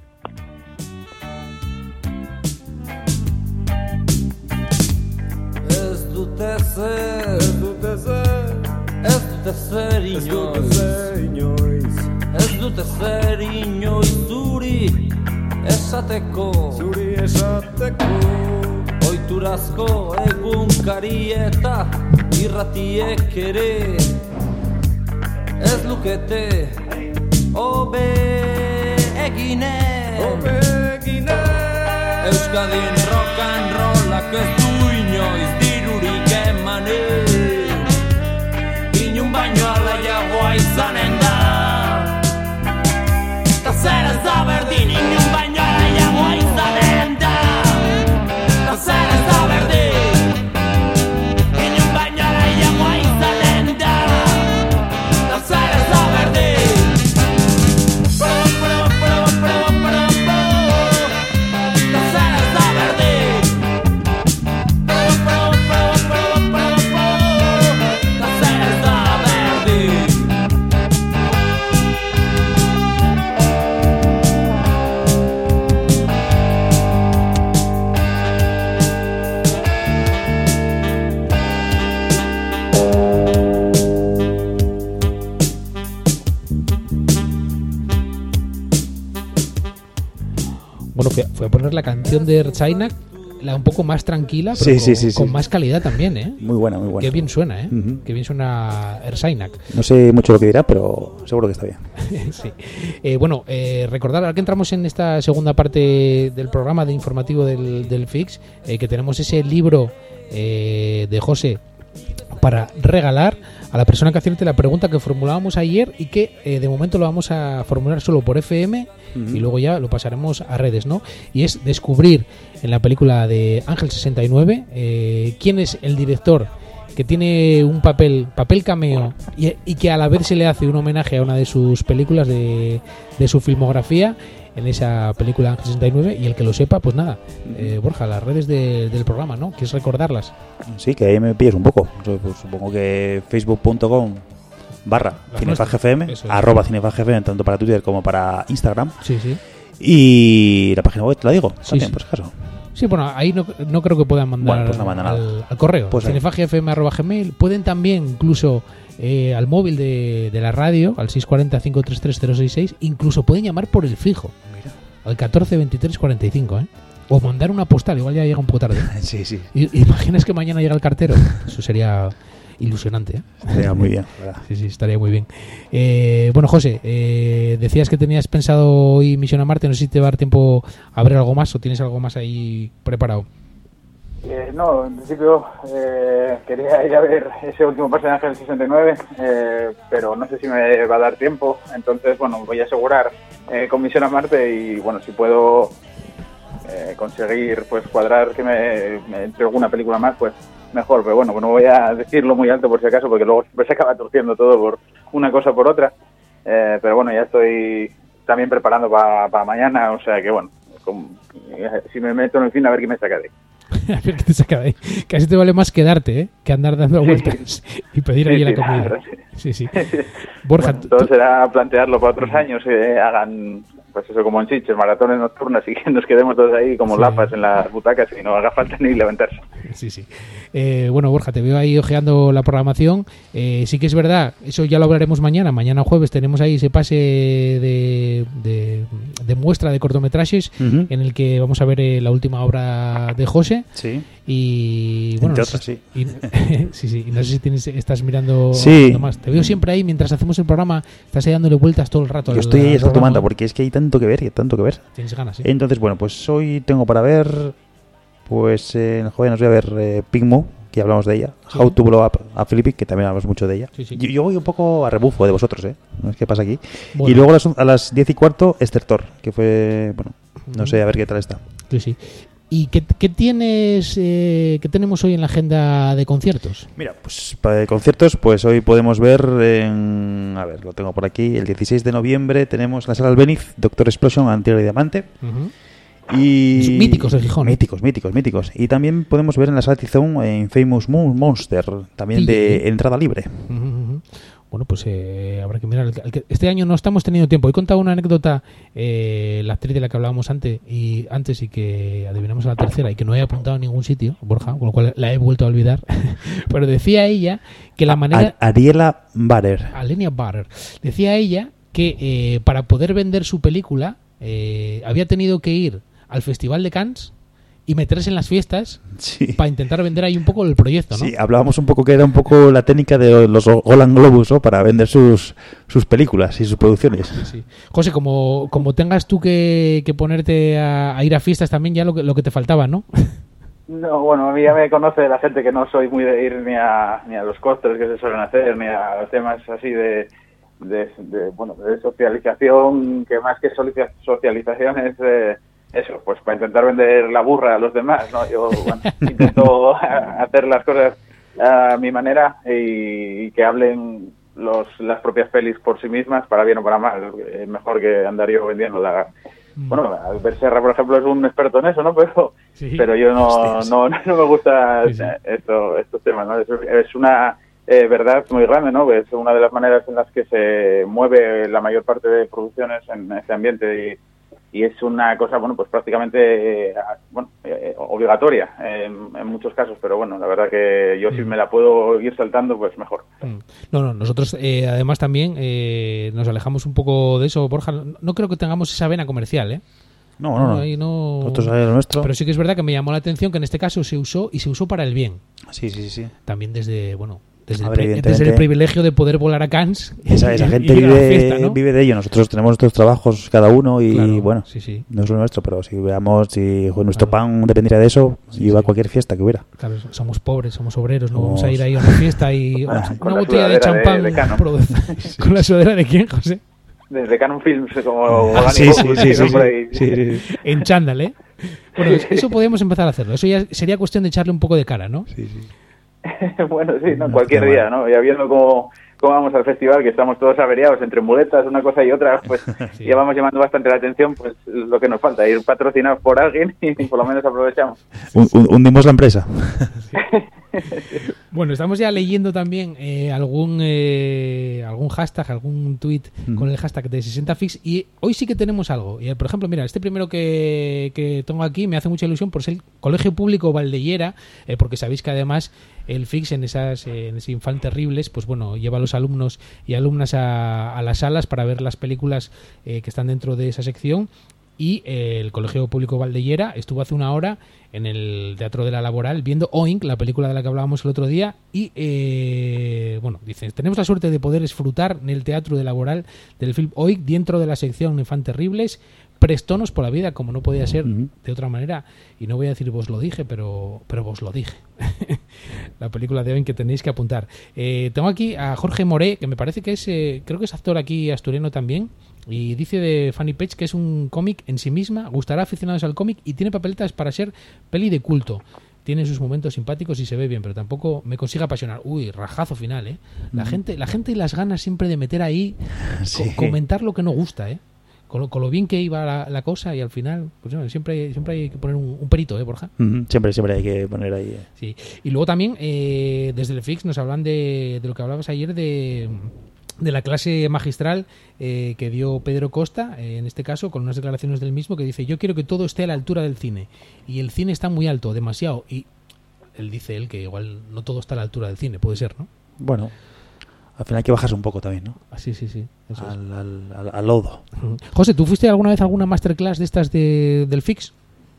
Ez dute zer, ez dute zer, ez dute zer inoiz, ez dute zer inoiz zuri esateko, zuri esateko, oiturazko egunkari eta irratiek ere, ez lukete hobe egine, hobe egine, Euskadin rock and rollak ez du inoiz dirurik emanen, inun baino alaiagoa izanen da, ta zer ez da berdin, inun baino alaiagoa izanen da, ta zer ez da berdin, inun baino alaiagoa izanen da, ta zer ez da es la canción de Ertzainak, la un poco más tranquila, pero sí, con, sí, sí, con sí. más calidad también, ¿eh? Muy buena, muy buena. Qué bien suena, ¿eh? Uh-huh. Qué bien suena Ertzainak. No sé mucho lo que dirá, pero seguro que está bien. Sí. Eh, bueno, eh, recordar, ahora que entramos en esta segunda parte del programa de informativo del, del F I X, eh, que tenemos ese libro eh, de José para regalar a la persona que acierte la pregunta que formulábamos ayer y que eh, de momento lo vamos a formular solo por F M uh-huh. y luego ya lo pasaremos a redes, ¿no? Y es descubrir en la película de Ángel sesenta y nueve eh, quién es el director que tiene un papel papel cameo y, y que a la vez se le hace un homenaje a una de sus películas de, de su filmografía en esa película Ángel sesenta y nueve, y el que lo sepa, pues nada, eh, Borja, las redes de, del programa, ¿no? ¿Quieres recordarlas? Sí, que ahí me pilles un poco. Yo, pues, supongo que facebook punto com barra cinefagfm, arroba cinefagfm, tanto para Twitter como para Instagram. Sí, sí. Y la página web, te la digo, sí, también, sí. por si acaso. Sí, bueno, ahí no, no creo que puedan mandar bueno, pues no manda al, nada. al correo, pues cinefagfm arroba gmail. Pueden también incluso eh, al móvil de, de la radio, al seis cuarenta, cinco treinta y tres, cero sesenta y seis, incluso pueden llamar por el fijo, mira, al catorce veintitrés cuarenta y cinco, ¿eh? O mandar una postal, igual ya llega un poco tarde. Sí, sí. I, ¿Imaginas que mañana llega el cartero? Eso sería ilusionante, ¿eh? Estaría muy bien, ¿verdad? Sí, sí, estaría muy bien. Eh, bueno, José, eh, decías que tenías pensado hoy Misión a Marte, no sé si te va a dar tiempo a ver algo más o tienes algo más ahí preparado. Eh, no, en principio eh, quería ir a ver ese último pase de Ángel sesenta y nueve, eh, pero no sé si me va a dar tiempo, entonces, bueno, voy a asegurar eh, con Misión a Marte y, bueno, si puedo eh, conseguir, pues, cuadrar que me, me entre alguna película más, pues, mejor, pero bueno, no voy a decirlo muy alto por si acaso, porque luego siempre se acaba torciendo todo por una cosa o por otra, eh, pero bueno, ya estoy también preparando para pa mañana, o sea que, bueno, con, si me meto en el cine a ver qué me saca de ahí. A ver qué te saca de ahí. Casi te vale más quedarte, ¿eh? Que andar dando vueltas y pedir sí, ahí sí, la comida. Nada, sí, sí. Borja, bueno, todo será plantearlo para otros años, que hagan, pues eso, como en Sitges, maratones nocturnas y que nos quedemos todos ahí como sí. lapas en las butacas y no haga falta ni levantarse. Sí, sí. Eh, bueno, Borja, te veo ahí ojeando la programación. Eh, sí que es verdad, eso ya lo hablaremos mañana. Mañana jueves tenemos ahí ese pase de, de, de muestra de cortometrajes uh-huh. en el que vamos a ver eh, la última obra de José. Sí. Y bueno, Entre no sé, otras, sí. Y, sí, sí. Y no sé si tienes, estás mirando sí. más. Te veo siempre ahí mientras hacemos el programa, estás ahí dándole vueltas todo el rato. Yo estoy ahí tomando porque es que hay tanto que ver y tanto que ver. Tienes ganas, sí. Entonces, bueno, pues hoy tengo para ver, pues, eh, joder, nos voy a ver eh, Pigmo, que hablamos de ella. Sí. How to Blow Up a Philippi, que también hablamos mucho de ella. Sí, sí. Yo, yo voy un poco a rebufo de vosotros, ¿eh? No es que pasa aquí. Bueno. Y luego a las, a las diez y cuarto, Estertor, que fue, bueno, no sé, a ver qué tal está. Sí, sí. ¿Y qué, qué tienes, eh, qué tenemos hoy en la agenda de conciertos? Mira, pues para conciertos, pues hoy podemos ver, en, a ver, lo tengo por aquí, el dieciséis de noviembre tenemos en la sala Albéniz, Doctor Explosion, Antiguo y Diamante. Uh-huh. Y míticos de Gijón. Míticos, míticos, míticos. Y también podemos ver en la sala Tizón en Famous Monster, también sí. de entrada libre. Uh-huh. Bueno, pues eh, habrá que mirar. Este año no estamos teniendo tiempo. He contado una anécdota, eh, la actriz de la que hablábamos antes y antes y que adivinamos a la tercera y que no he apuntado en ningún sitio, Borja, con lo cual la he vuelto a olvidar. Pero decía ella que la manera... A Ariela Barer. Alenia Barer. Decía ella que eh, para poder vender su película eh, había tenido que ir al Festival de Cannes y meterse en las fiestas sí. para intentar vender ahí un poco el proyecto, ¿no? Sí, hablábamos un poco que era un poco la técnica de los Golden Globus, ¿no? Para vender sus sus películas y sus producciones. Sí, sí. José, como, como tengas tú que, que ponerte a, a ir a fiestas también, ya lo que, lo que te faltaba, ¿no? No, bueno, a mí ya me conoce la gente que no soy muy de ir ni a, ni a los costes que se suelen hacer, ni a temas así de, de, de bueno, de socialización, que más que socialización es... Eh, eso, pues para intentar vender la burra a los demás, ¿no? Yo bueno, intento hacer las cosas a mi manera y, y que hablen los las propias pelis por sí mismas, para bien o para mal. Es mejor que andar yo vendiendo la... Bueno, Albert Serra, por ejemplo, es un experto en eso, ¿no? Pero sí. pero yo no, no no me gusta sí, sí. Esto, estos temas, ¿no? Es, es una eh, verdad muy grande, ¿no? Es una de las maneras en las que se mueve la mayor parte de producciones en este ambiente y Y es una cosa, bueno, pues prácticamente eh, bueno, eh, obligatoria eh, en, en muchos casos, pero bueno, la verdad que yo si me la puedo ir saltando, pues mejor. No, no, nosotros eh, además también eh, nos alejamos un poco de eso, Borja. No creo que tengamos esa vena comercial, ¿eh? No, no, no. Ahí no... Nosotros ahí lo nuestro. Pero sí que es verdad que me llamó la atención que en este caso se usó y se usó para el bien. Sí, sí, sí. También desde, bueno, desde, ver, el, desde el privilegio de poder volar a Cannes. Esa, esa y, gente y vive, fiesta, ¿no? vive de ello. Nosotros tenemos nuestros trabajos cada uno y claro, bueno, sí, sí. no es lo nuestro, pero si veamos, si nuestro claro. pan dependiera de eso, sí, iba sí. a cualquier fiesta que hubiera. Claro, somos pobres, somos obreros, no somos... vamos a ir ahí a una fiesta y una, con una la botella de champán. De, de Canon. sí. ¿Con la sudadera de quién, José? Desde Canon Films, como ah, sí, sí, sí, sí, sí, sí, sí, sí. En chándal, ¿eh? Bueno, eso podríamos empezar a hacerlo. Eso ya sería cuestión de echarle un poco de cara, ¿no? Sí, sí. Bueno, sí, no, cualquier día, ¿no? Ya viendo cómo, cómo vamos al festival, que estamos todos averiados entre muletas, una cosa y otra, pues sí. Ya vamos llamando bastante la atención, pues lo que nos falta, ir patrocinados por alguien y por lo menos aprovechamos. Hundimos la empresa. Sí. Bueno, estamos ya leyendo también eh, algún eh, algún hashtag, algún tweet uh-huh. con el hashtag de sesenta Fix y hoy sí que tenemos algo. Y, por ejemplo, mira, este primero que, que tengo aquí me hace mucha ilusión por ser el Colegio Público Valdellera, eh, porque sabéis que además el Fix en esas eh, en ese Infant Terribles, pues bueno, lleva a los alumnos y alumnas a, a las salas para ver las películas eh, que están dentro de esa sección. Y eh, el Colegio Público Valdellera estuvo hace una hora en el Teatro de la Laboral viendo Oink, la película de la que hablábamos el otro día, y eh, bueno, dice, tenemos la suerte de poder disfrutar en el Teatro de la Laboral del film Oink dentro de la sección Infant Terribles, prestonos por la vida, como no podía ser uh-huh. de otra manera, y no voy a decir vos lo dije, pero pero vos lo dije. La película de Oink que tenéis que apuntar. Eh, tengo aquí a Jorge Moré, que me parece que es, eh, creo que es actor aquí asturiano también, y dice de Fanny Page que es un cómic en sí misma, gustará a aficionados al cómic y tiene papeletas para ser peli de culto. Tiene sus momentos simpáticos y se ve bien, pero tampoco me consigue apasionar. Uy, rajazo final, ¿eh? La mm. gente la gente y las ganas siempre de meter ahí, sí. co- comentar lo que no gusta, ¿eh? Con lo, con lo bien que iba la, la cosa y al final, pues bueno, siempre, siempre hay que poner un, un perito, ¿eh, Borja? Mm-hmm. Siempre, siempre hay que poner ahí. Eh. Sí. Y luego también, eh, desde el Fix nos hablan de, de lo que hablabas ayer de... de la clase magistral eh, que dio Pedro Costa, eh, en este caso, con unas declaraciones del mismo, que dice, yo quiero que todo esté a la altura del cine. Y el cine está muy alto, demasiado. Y él dice él que igual no todo está a la altura del cine, puede ser, ¿no? Bueno, al final hay que bajarse un poco también, ¿no? Ah, sí, sí, sí. Eso al, es. al, al, al lodo. Uh-huh. José, ¿tú fuiste alguna vez a alguna masterclass de estas de, del Fix?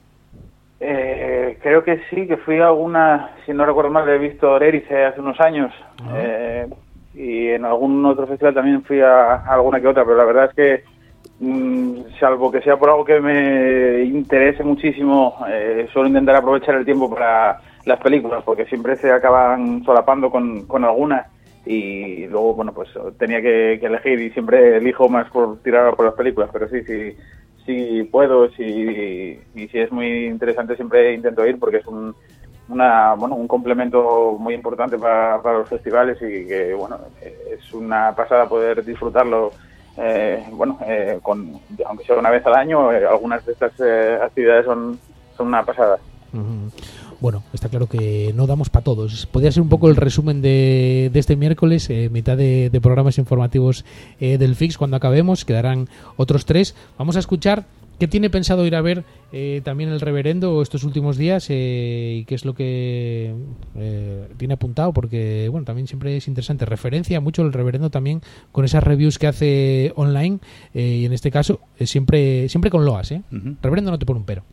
Eh, creo que sí, que fui a alguna, si no recuerdo mal, he visto Erice hace unos años. Uh-huh. Eh... y en algún otro festival también fui a, a alguna que otra, pero la verdad es que mmm, salvo que sea por algo que me interese muchísimo, eh, suelo intentar aprovechar el tiempo para las películas, porque siempre se acaban solapando con, con algunas y luego, bueno, pues tenía que, que elegir y siempre elijo más por tirar por las películas, pero sí, sí, sí puedo, sí, y, y si es muy interesante siempre intento ir porque es un una bueno un complemento muy importante para, para los festivales y que bueno es una pasada poder disfrutarlo eh, bueno eh, con aunque sea una vez al año eh, algunas de estas eh, actividades son son una pasada. Uh-huh. Bueno, está claro que no damos para todos. Podría ser un poco el resumen de, de este miércoles, eh, mitad de, de programas informativos eh, del Fix. Cuando acabemos quedarán otros tres. Vamos a escuchar ¿qué tiene pensado ir a ver eh, también el reverendo estos últimos días eh, y qué es lo que eh, tiene apuntado? Porque bueno, también siempre es interesante. Referencia mucho el reverendo también con esas reviews que hace online eh, y en este caso eh, siempre siempre con loas. ¿eh? Uh-huh. Reverendo no te pone un pero.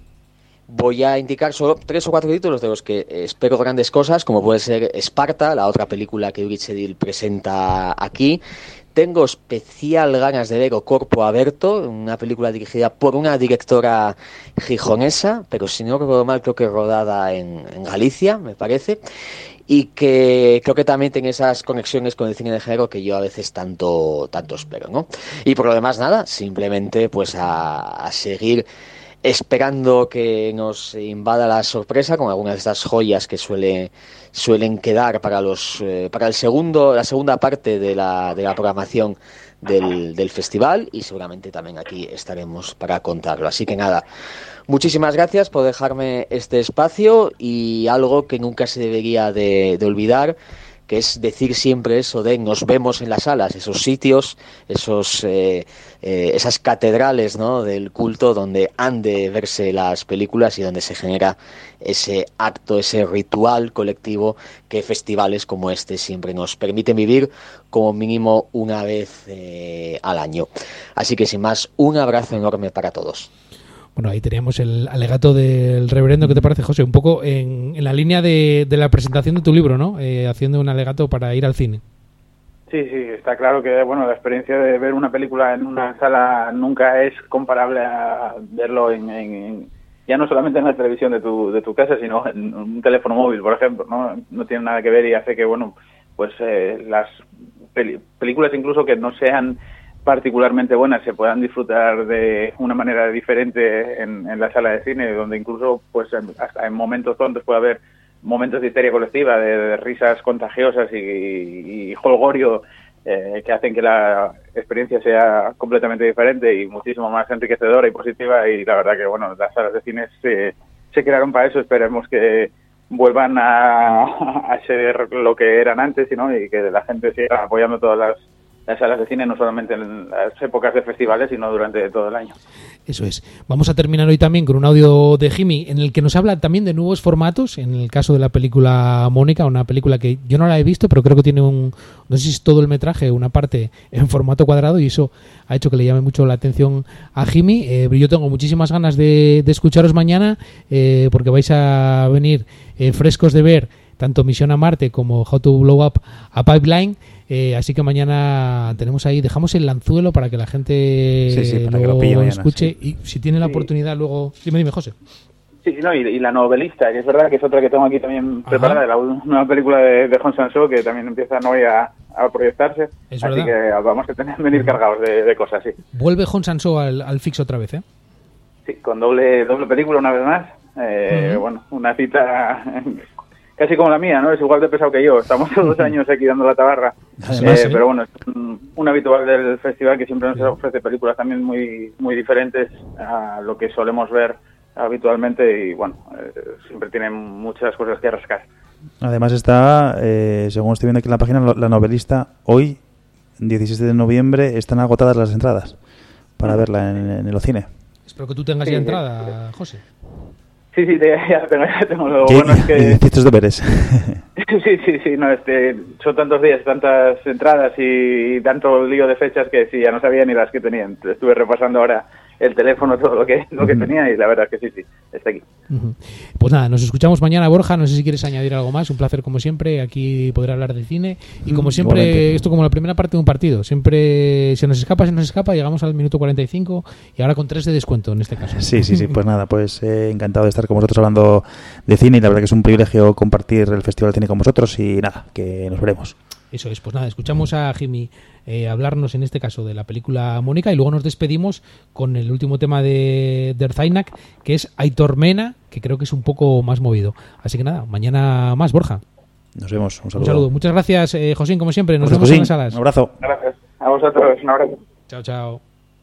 Voy a indicar solo tres o cuatro títulos de los que espero grandes cosas, como puede ser Esparta, la otra película que Ulrich Sedil presenta aquí. Tengo especial ganas de ver O Corpo Aberto, una película dirigida por una directora gijonesa, pero si no recuerdo mal creo que rodada en, en Galicia, me parece, y que creo que también tiene esas conexiones con el cine de género que yo a veces tanto, tanto espero, ¿no? Y por lo demás nada, simplemente pues a, a seguir esperando que nos invada la sorpresa con algunas de estas joyas que suele, suelen quedar para los eh, para el segundo la segunda parte de la, de la programación del, del festival y seguramente también aquí estaremos para contarlo. Así que nada, muchísimas gracias por dejarme este espacio y algo que nunca se debería de, de olvidar, que es decir siempre eso de nos vemos en las salas, esos sitios, esos eh, eh, esas catedrales, ¿no?, del culto donde han de verse las películas y donde se genera ese acto, ese ritual colectivo que festivales como este siempre nos permiten vivir como mínimo una vez eh, al año. Así que sin más, un abrazo enorme para todos. Bueno, ahí teníamos el alegato del reverendo. ¿Qué te parece, José? Un poco en, en la línea de, de la presentación de tu libro, ¿no? Eh, haciendo un alegato para ir al cine. Sí, sí, está claro que bueno, la experiencia de ver una película en una sala nunca es comparable a verlo en, en, en ya no solamente en la televisión de tu de tu casa, sino en un teléfono móvil, por ejemplo, no no tiene nada que ver y hace que bueno, pues eh, las peli- películas incluso que no sean particularmente buenas se puedan disfrutar de una manera diferente en, en la sala de cine, donde incluso pues en, hasta en momentos tontos puede haber momentos de histeria colectiva, de, de risas contagiosas y, y, y holgorio eh, que hacen que la experiencia sea completamente diferente y muchísimo más enriquecedora y positiva. Y la verdad que bueno, las salas de cine se, se crearon para eso. Esperemos que vuelvan a, a ser lo que eran antes, ¿no? Y que la gente siga apoyando todas las las salas de cine, no solamente en las épocas de festivales, sino durante todo el año. Eso es. Vamos a terminar hoy también con un audio de Jimmy en el que nos habla también de nuevos formatos, en el caso de la película Mónica, una película que yo no la he visto, pero creo que tiene un, no sé si es todo el metraje, una parte en formato cuadrado, y eso ha hecho que le llame mucho la atención a Jimmy. Eh, yo tengo muchísimas ganas de, de escucharos mañana, eh, porque vais a venir eh, frescos de ver tanto Misión a Marte como How to Blow Up a Pipeline. Eh, así que mañana tenemos ahí, dejamos el anzuelo para que la gente sí, sí, para lo, que lo pille mañana, escuche, sí. Y si tiene la sí. oportunidad luego... Dime, dime, José. Sí, no, y, y La Novelista, que es verdad que es otra que tengo aquí también Ajá. preparada, la nueva película de, de Hong Sang-soo, que también empieza hoy a, a proyectarse, es así verdad. que vamos a tener que venir cargados de, de cosas, sí. Vuelve Hong Sang-soo al, al fix otra vez, ¿eh? Sí, con doble doble película una vez más, eh, uh-huh. bueno, una cita... casi como la mía, ¿no? Es igual de pesado que yo. Estamos todos los años aquí dando la tabarra. Además, eh, ¿sí? Pero bueno, es un, un habitual del festival que siempre nos ofrece películas también muy muy diferentes a lo que solemos ver habitualmente y bueno, eh, siempre tienen muchas cosas que rascar. Además está, eh, según estoy viendo aquí en la página, La Novelista, hoy, diecisiete de noviembre, están agotadas las entradas para verla en, en el cine. Espero que tú tengas sí, ya entrada, José. Sí, sí, ya tengo, ya tengo. Lo bueno es que... Estos deberes. Sí, sí, sí, no, este, son tantos días, tantas entradas y tanto lío de fechas que sí, ya no sabía ni las que tenían. Estuve repasando ahora el teléfono, todo lo que lo que uh-huh. tenía y la verdad es que sí, sí, está aquí. Uh-huh. Pues nada, nos escuchamos mañana, Borja. No sé si quieres añadir algo más. Un placer como siempre aquí poder hablar de cine y como siempre, Igualmente. Esto como la primera parte de un partido. Siempre se nos escapa, se nos escapa, llegamos al minuto cuarenta y cinco y ahora con tres de descuento en este caso. Sí, sí, sí, pues nada, pues eh, encantado de estar con vosotros hablando de cine y la verdad que es un privilegio compartir el Festival de Cine con vosotros y nada, que nos veremos. Eso es, pues nada, escuchamos a Jimmy eh, hablarnos en este caso de la película Mónica y luego nos despedimos con el último tema de, de Erzainak, que es Aitor Mena, que creo que es un poco más movido. Así que nada, mañana más, Borja. Nos vemos, un saludo. Un saludo. Muchas gracias, eh, Josín, como siempre. Nos José, vemos Josín, en las salas. Un abrazo. Gracias. A vosotros, un abrazo. Chao, chao.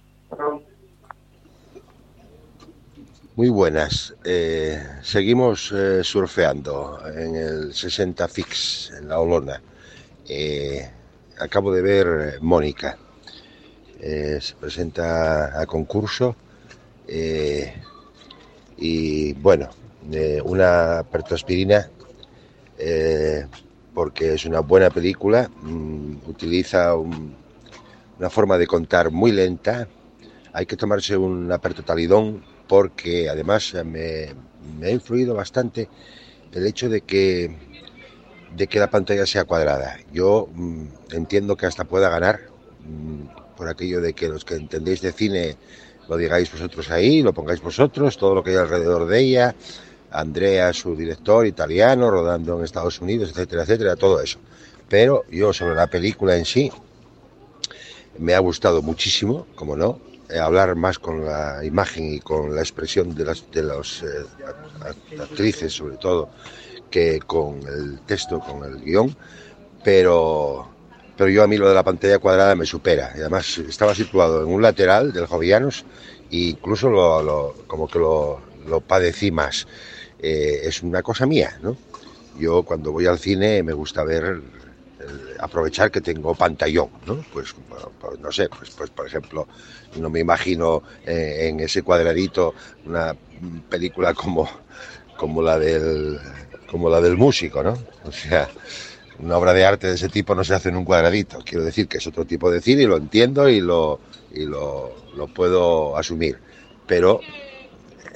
Muy buenas. Eh, seguimos eh, surfeando en el sesenta Fix, en la Olona. Eh, acabo de ver Mónica. Eh, se presenta a concurso eh, y bueno, eh, una pertospirina eh, porque es una buena película. Mm, utiliza un, una forma de contar muy lenta. Hay que tomarse un apertotalidón porque además me, me ha influido bastante el hecho de que de que la pantalla sea cuadrada. Yo mmm, entiendo que hasta pueda ganar mmm, por aquello de que los que entendéis de cine lo digáis vosotros ahí, lo pongáis vosotros, todo lo que hay alrededor de ella, Andrea, su director italiano, rodando en Estados Unidos, etcétera, etcétera, todo eso. Pero yo sobre la película en sí me ha gustado muchísimo, como no, eh, hablar más con la imagen y con la expresión de las de los eh, actrices sobre todo, que con el texto, con el guión, pero, pero yo a mí lo de la pantalla cuadrada me supera. Y además estaba situado en un lateral del Jovianos e incluso lo, lo, como que lo, lo padecí más. Eh, es una cosa mía, ¿no? Yo cuando voy al cine me gusta ver, el, aprovechar que tengo pantallón, ¿no? Pues, pues no sé, pues, pues por ejemplo, no me imagino eh, en ese cuadradito una película como, como la del... como la del músico, ¿no? O sea, una obra de arte de ese tipo no se hace en un cuadradito. Quiero decir que es otro tipo de cine y lo entiendo y lo y lo, lo puedo asumir. Pero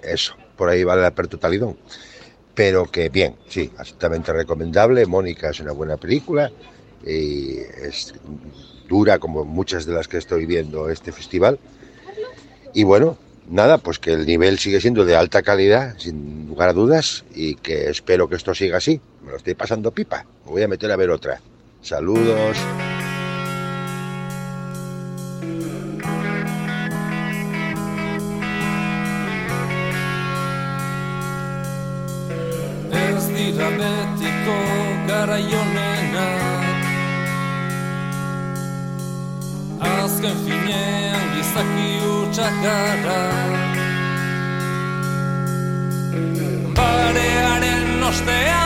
eso, por ahí vale la Pertutalidón. Pero que bien, sí, absolutamente recomendable. Mónica es una buena película y es dura como muchas de las que estoy viendo este festival. Y bueno, nada, pues que el nivel sigue siendo de alta calidad, sin lugar a dudas, y que espero que esto siga así. Me lo estoy pasando pipa, me voy a meter a ver otra. Saludos. Ez dira betiko garaionenak, azken finean gizaki hutsak gara. Barearen ostean